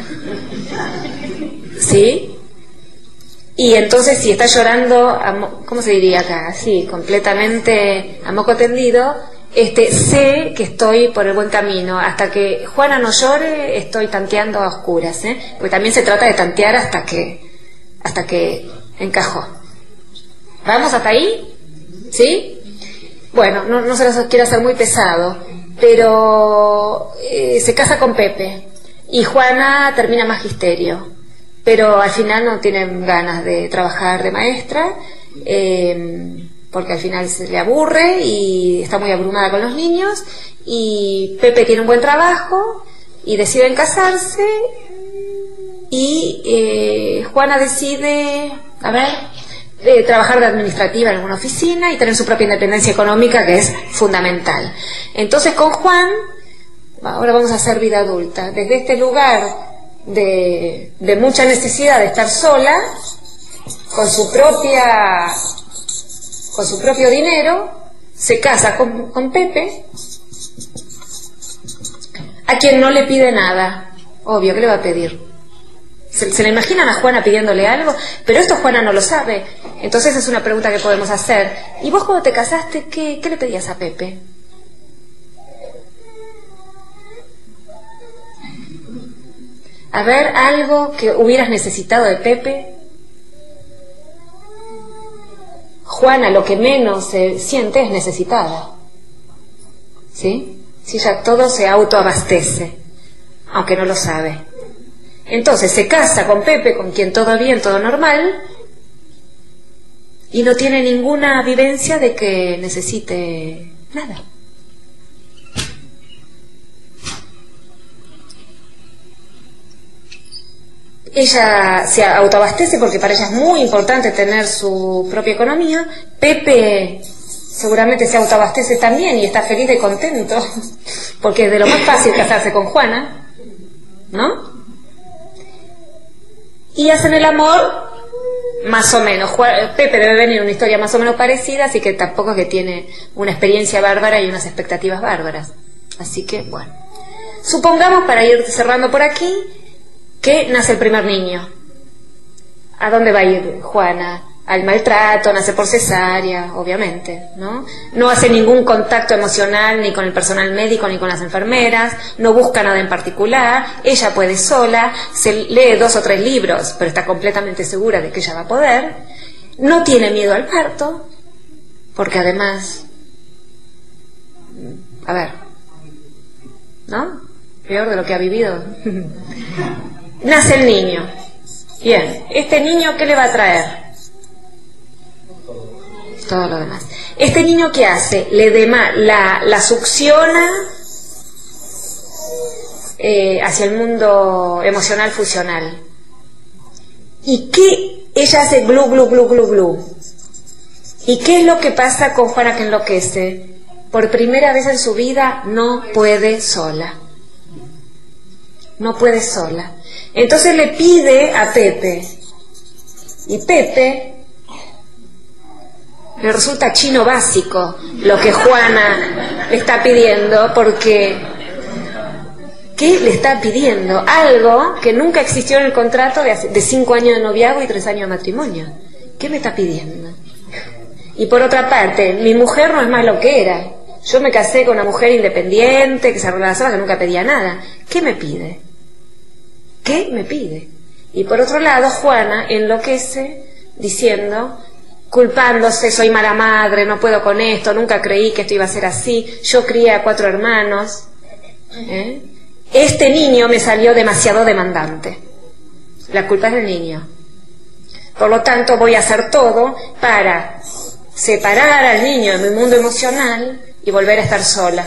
¿sí? Y entonces si está llorando, ¿cómo se diría acá? Sí, completamente a moco tendido, sé que estoy por el buen camino. Hasta que Juana no llore, estoy tanteando a oscuras, porque también se trata de tantear hasta que encajó. ¿Vamos hasta ahí? ¿Sí? Bueno, no se los quiero hacer muy pesado, pero se casa con Pepe y Juana termina magisterio, pero al final no tienen ganas de trabajar de maestra, porque al final se le aburre y está muy abrumada con los niños, y Pepe tiene un buen trabajo y deciden casarse, y Juana decide, trabajar de administrativa en alguna oficina y tener su propia independencia económica, que es fundamental. Entonces con Juan, ahora vamos a hacer vida adulta, desde este lugar de mucha necesidad de estar sola, con su propio dinero, se casa con Pepe, a quien no le pide nada. Obvio, ¿qué le va a pedir? ¿Se le imaginan a Juana pidiéndole algo? Pero esto Juana no lo sabe. Entonces es una pregunta que podemos hacer. ¿Y vos cuando te casaste, qué le pedías a Pepe? A ver, algo que hubieras necesitado de Pepe. Juana lo que menos se siente es necesitada, ¿sí? Si ella todo se autoabastece, aunque no lo sabe. Entonces se casa con Pepe, con quien todo bien, todo normal, y no tiene ninguna vivencia de que necesite nada. Ella se autoabastece porque para ella es muy importante tener su propia economía. Pepe seguramente se autoabastece también y está feliz y contento, porque es de lo más fácil casarse con Juana, ¿no? Y hacen el amor más o menos. Pepe debe venir una historia más o menos parecida, así que tampoco es que tiene una experiencia bárbara y unas expectativas bárbaras. Así que, bueno, supongamos, para ir cerrando por aquí, que nace el primer niño. ¿A dónde va a ir Juana? Al maltrato, nace por cesárea, obviamente, ¿no? No hace ningún contacto emocional ni con el personal médico ni con las enfermeras, no busca nada en particular, ella puede sola, se lee 2 o 3 libros, pero está completamente segura de que ella va a poder, no tiene miedo al parto, porque además, ¿no? Peor de lo que ha vivido. Nace el niño. Bien, ¿este niño qué le va a traer? Todo lo demás. ¿Este niño qué hace? La succiona hacia el mundo emocional fusional. ¿Y qué? Ella hace glu, glu, glu, glu, glu. ¿Y qué es lo que pasa con Juana, que enloquece? Por primera vez en su vida no puede sola. No puede sola. Entonces le pide a Pepe. Y Pepe le resulta chino básico lo que Juana le está pidiendo, porque ¿qué le está pidiendo? Algo que nunca existió en el contrato de 5 años de noviazgo y 3 años de matrimonio. ¿Qué me está pidiendo? Y por otra parte, mi mujer no es más lo que era. Yo me casé con una mujer independiente, que se relacionaba, que nunca pedía nada. ¿Qué me pide? ¿Qué me pide? Y por otro lado, Juana enloquece diciendo, culpándose, soy mala madre, no puedo con esto, nunca creí que esto iba a ser así, yo crié a 4 hermanos, este niño me salió demasiado demandante. La culpa es del niño. Por lo tanto, voy a hacer todo para separar al niño de mi mundo emocional y volver a estar sola.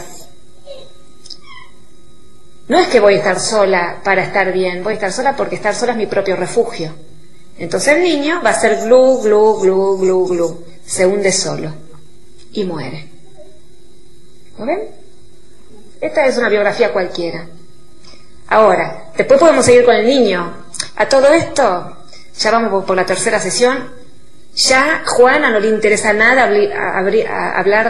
No es que voy a estar sola para estar bien, voy a estar sola porque estar sola es mi propio refugio. Entonces el niño va a ser glu, glu, glu, glu, glu. Se hunde solo y muere. ¿Lo ven? Esta es una biografía cualquiera. Ahora, después podemos seguir con el niño. A todo esto, ya vamos por la tercera sesión. Ya a Juana no le interesa nada hablar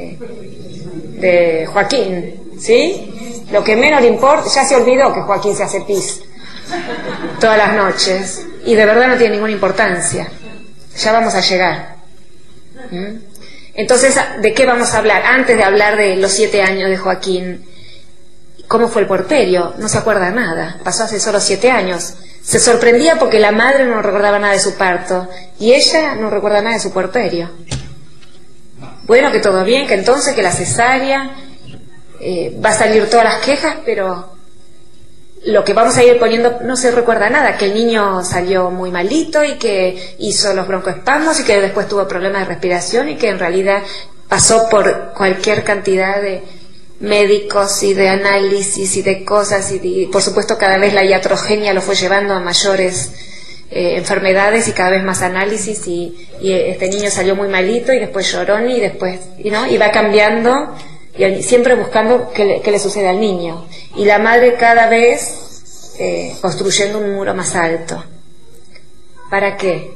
de Joaquín, ¿sí? Lo que menos le importa, ya se olvidó que Joaquín se hace pis todas las noches y de verdad no tiene ninguna importancia. Ya vamos a llegar. Entonces, ¿de qué vamos a hablar? Antes de hablar de los 7 años de Joaquín, ¿cómo fue el puerperio? No se acuerda nada, pasó hace solo 7 años. Se sorprendía porque la madre no recordaba nada de su parto y ella no recuerda nada de su puerperio. Bueno, que todo bien, que entonces que la cesárea va a salir todas las quejas, pero lo que vamos a ir poniendo no se recuerda nada, que el niño salió muy malito y que hizo los broncoespasmos y que después tuvo problemas de respiración y que en realidad pasó por cualquier cantidad de médicos y de análisis y de cosas y por supuesto cada vez la iatrogenia lo fue llevando a mayores enfermedades y cada vez más análisis y este niño salió muy malito y después lloró y después y va cambiando y siempre buscando qué le sucede al niño y la madre cada vez construyendo un muro más alto. ¿Para qué?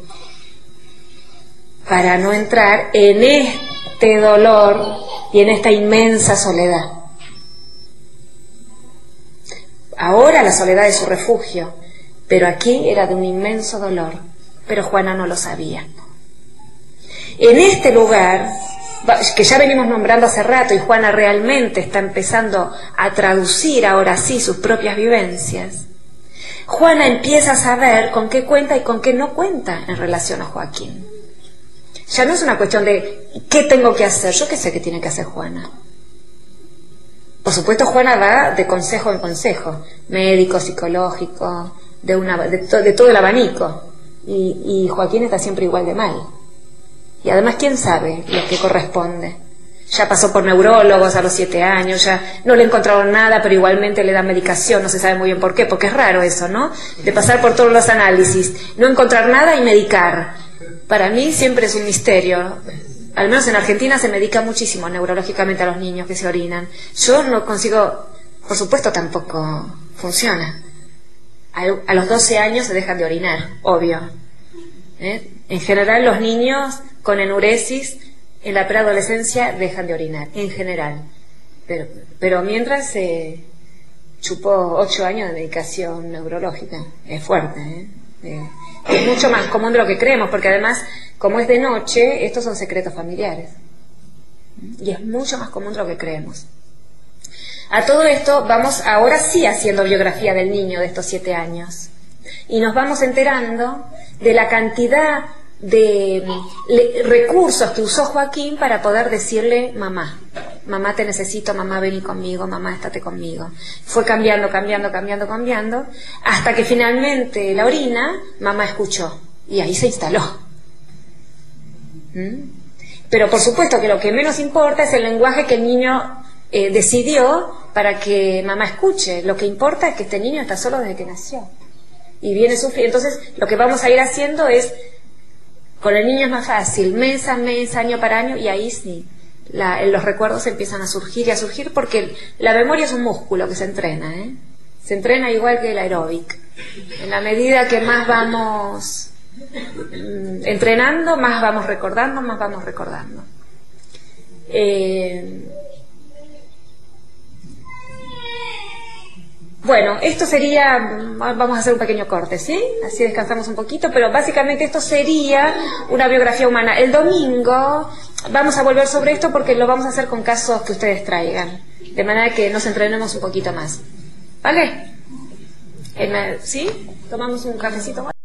Para no entrar en este dolor y en esta inmensa soledad. Ahora la soledad es su refugio, pero aquí era de un inmenso dolor, pero Juana no lo sabía. En este lugar, que ya venimos nombrando hace rato y Juana realmente está empezando a traducir ahora sí sus propias vivencias, Juana empieza a saber con qué cuenta y con qué no cuenta en relación a Joaquín. Ya no es una cuestión de ¿qué tengo que hacer? Yo qué sé qué tiene que hacer Juana. Por supuesto Juana va de consejo en consejo, médico, psicológico, de todo el abanico. Y Joaquín está siempre igual de mal. Y además, ¿quién sabe lo que corresponde? Ya pasó por neurólogos a los 7 años, ya no le encontraron nada, pero igualmente le dan medicación, no se sabe muy bien por qué, porque es raro eso, ¿no? De pasar por todos los análisis, no encontrar nada y medicar. Para mí siempre es un misterio. Al menos en Argentina se medica muchísimo neurológicamente a los niños que se orinan. Yo no consigo, por supuesto tampoco funciona. A los 12 años se dejan de orinar, obvio. En general los niños con enuresis en la preadolescencia dejan de orinar, en general. Pero mientras se chupó 8 años de medicación neurológica. Es fuerte, es mucho más común de lo que creemos, porque además, como es de noche, estos son secretos familiares. Y es mucho más común de lo que creemos. A todo esto vamos ahora sí haciendo biografía del niño de estos 7 años. Y nos vamos enterando de la cantidad de recursos que usó Joaquín para poder decirle mamá. Mamá te necesito, mamá vení conmigo, mamá estate conmigo. Fue cambiando, hasta que finalmente la orina, mamá escuchó. Y ahí se instaló. Pero por supuesto que lo que menos importa es el lenguaje que el niño decidió para que mamá escuche. Lo que importa es que este niño está solo desde que nació y viene sufriendo. Entonces lo que vamos a ir haciendo es, con el niño es más fácil, mes a mes, año para año, y ahí sí los recuerdos empiezan a surgir y a surgir, porque la memoria es un músculo que se entrena, se entrena igual que el aeróbic. En la medida que más vamos entrenando, más vamos recordando. Bueno, esto sería, vamos a hacer un pequeño corte, ¿sí? Así descansamos un poquito, pero básicamente esto sería una biografía humana. El domingo vamos a volver sobre esto porque lo vamos a hacer con casos que ustedes traigan, de manera que nos entrenemos un poquito más. ¿Vale? ¿Sí? ¿Tomamos un cafecito más?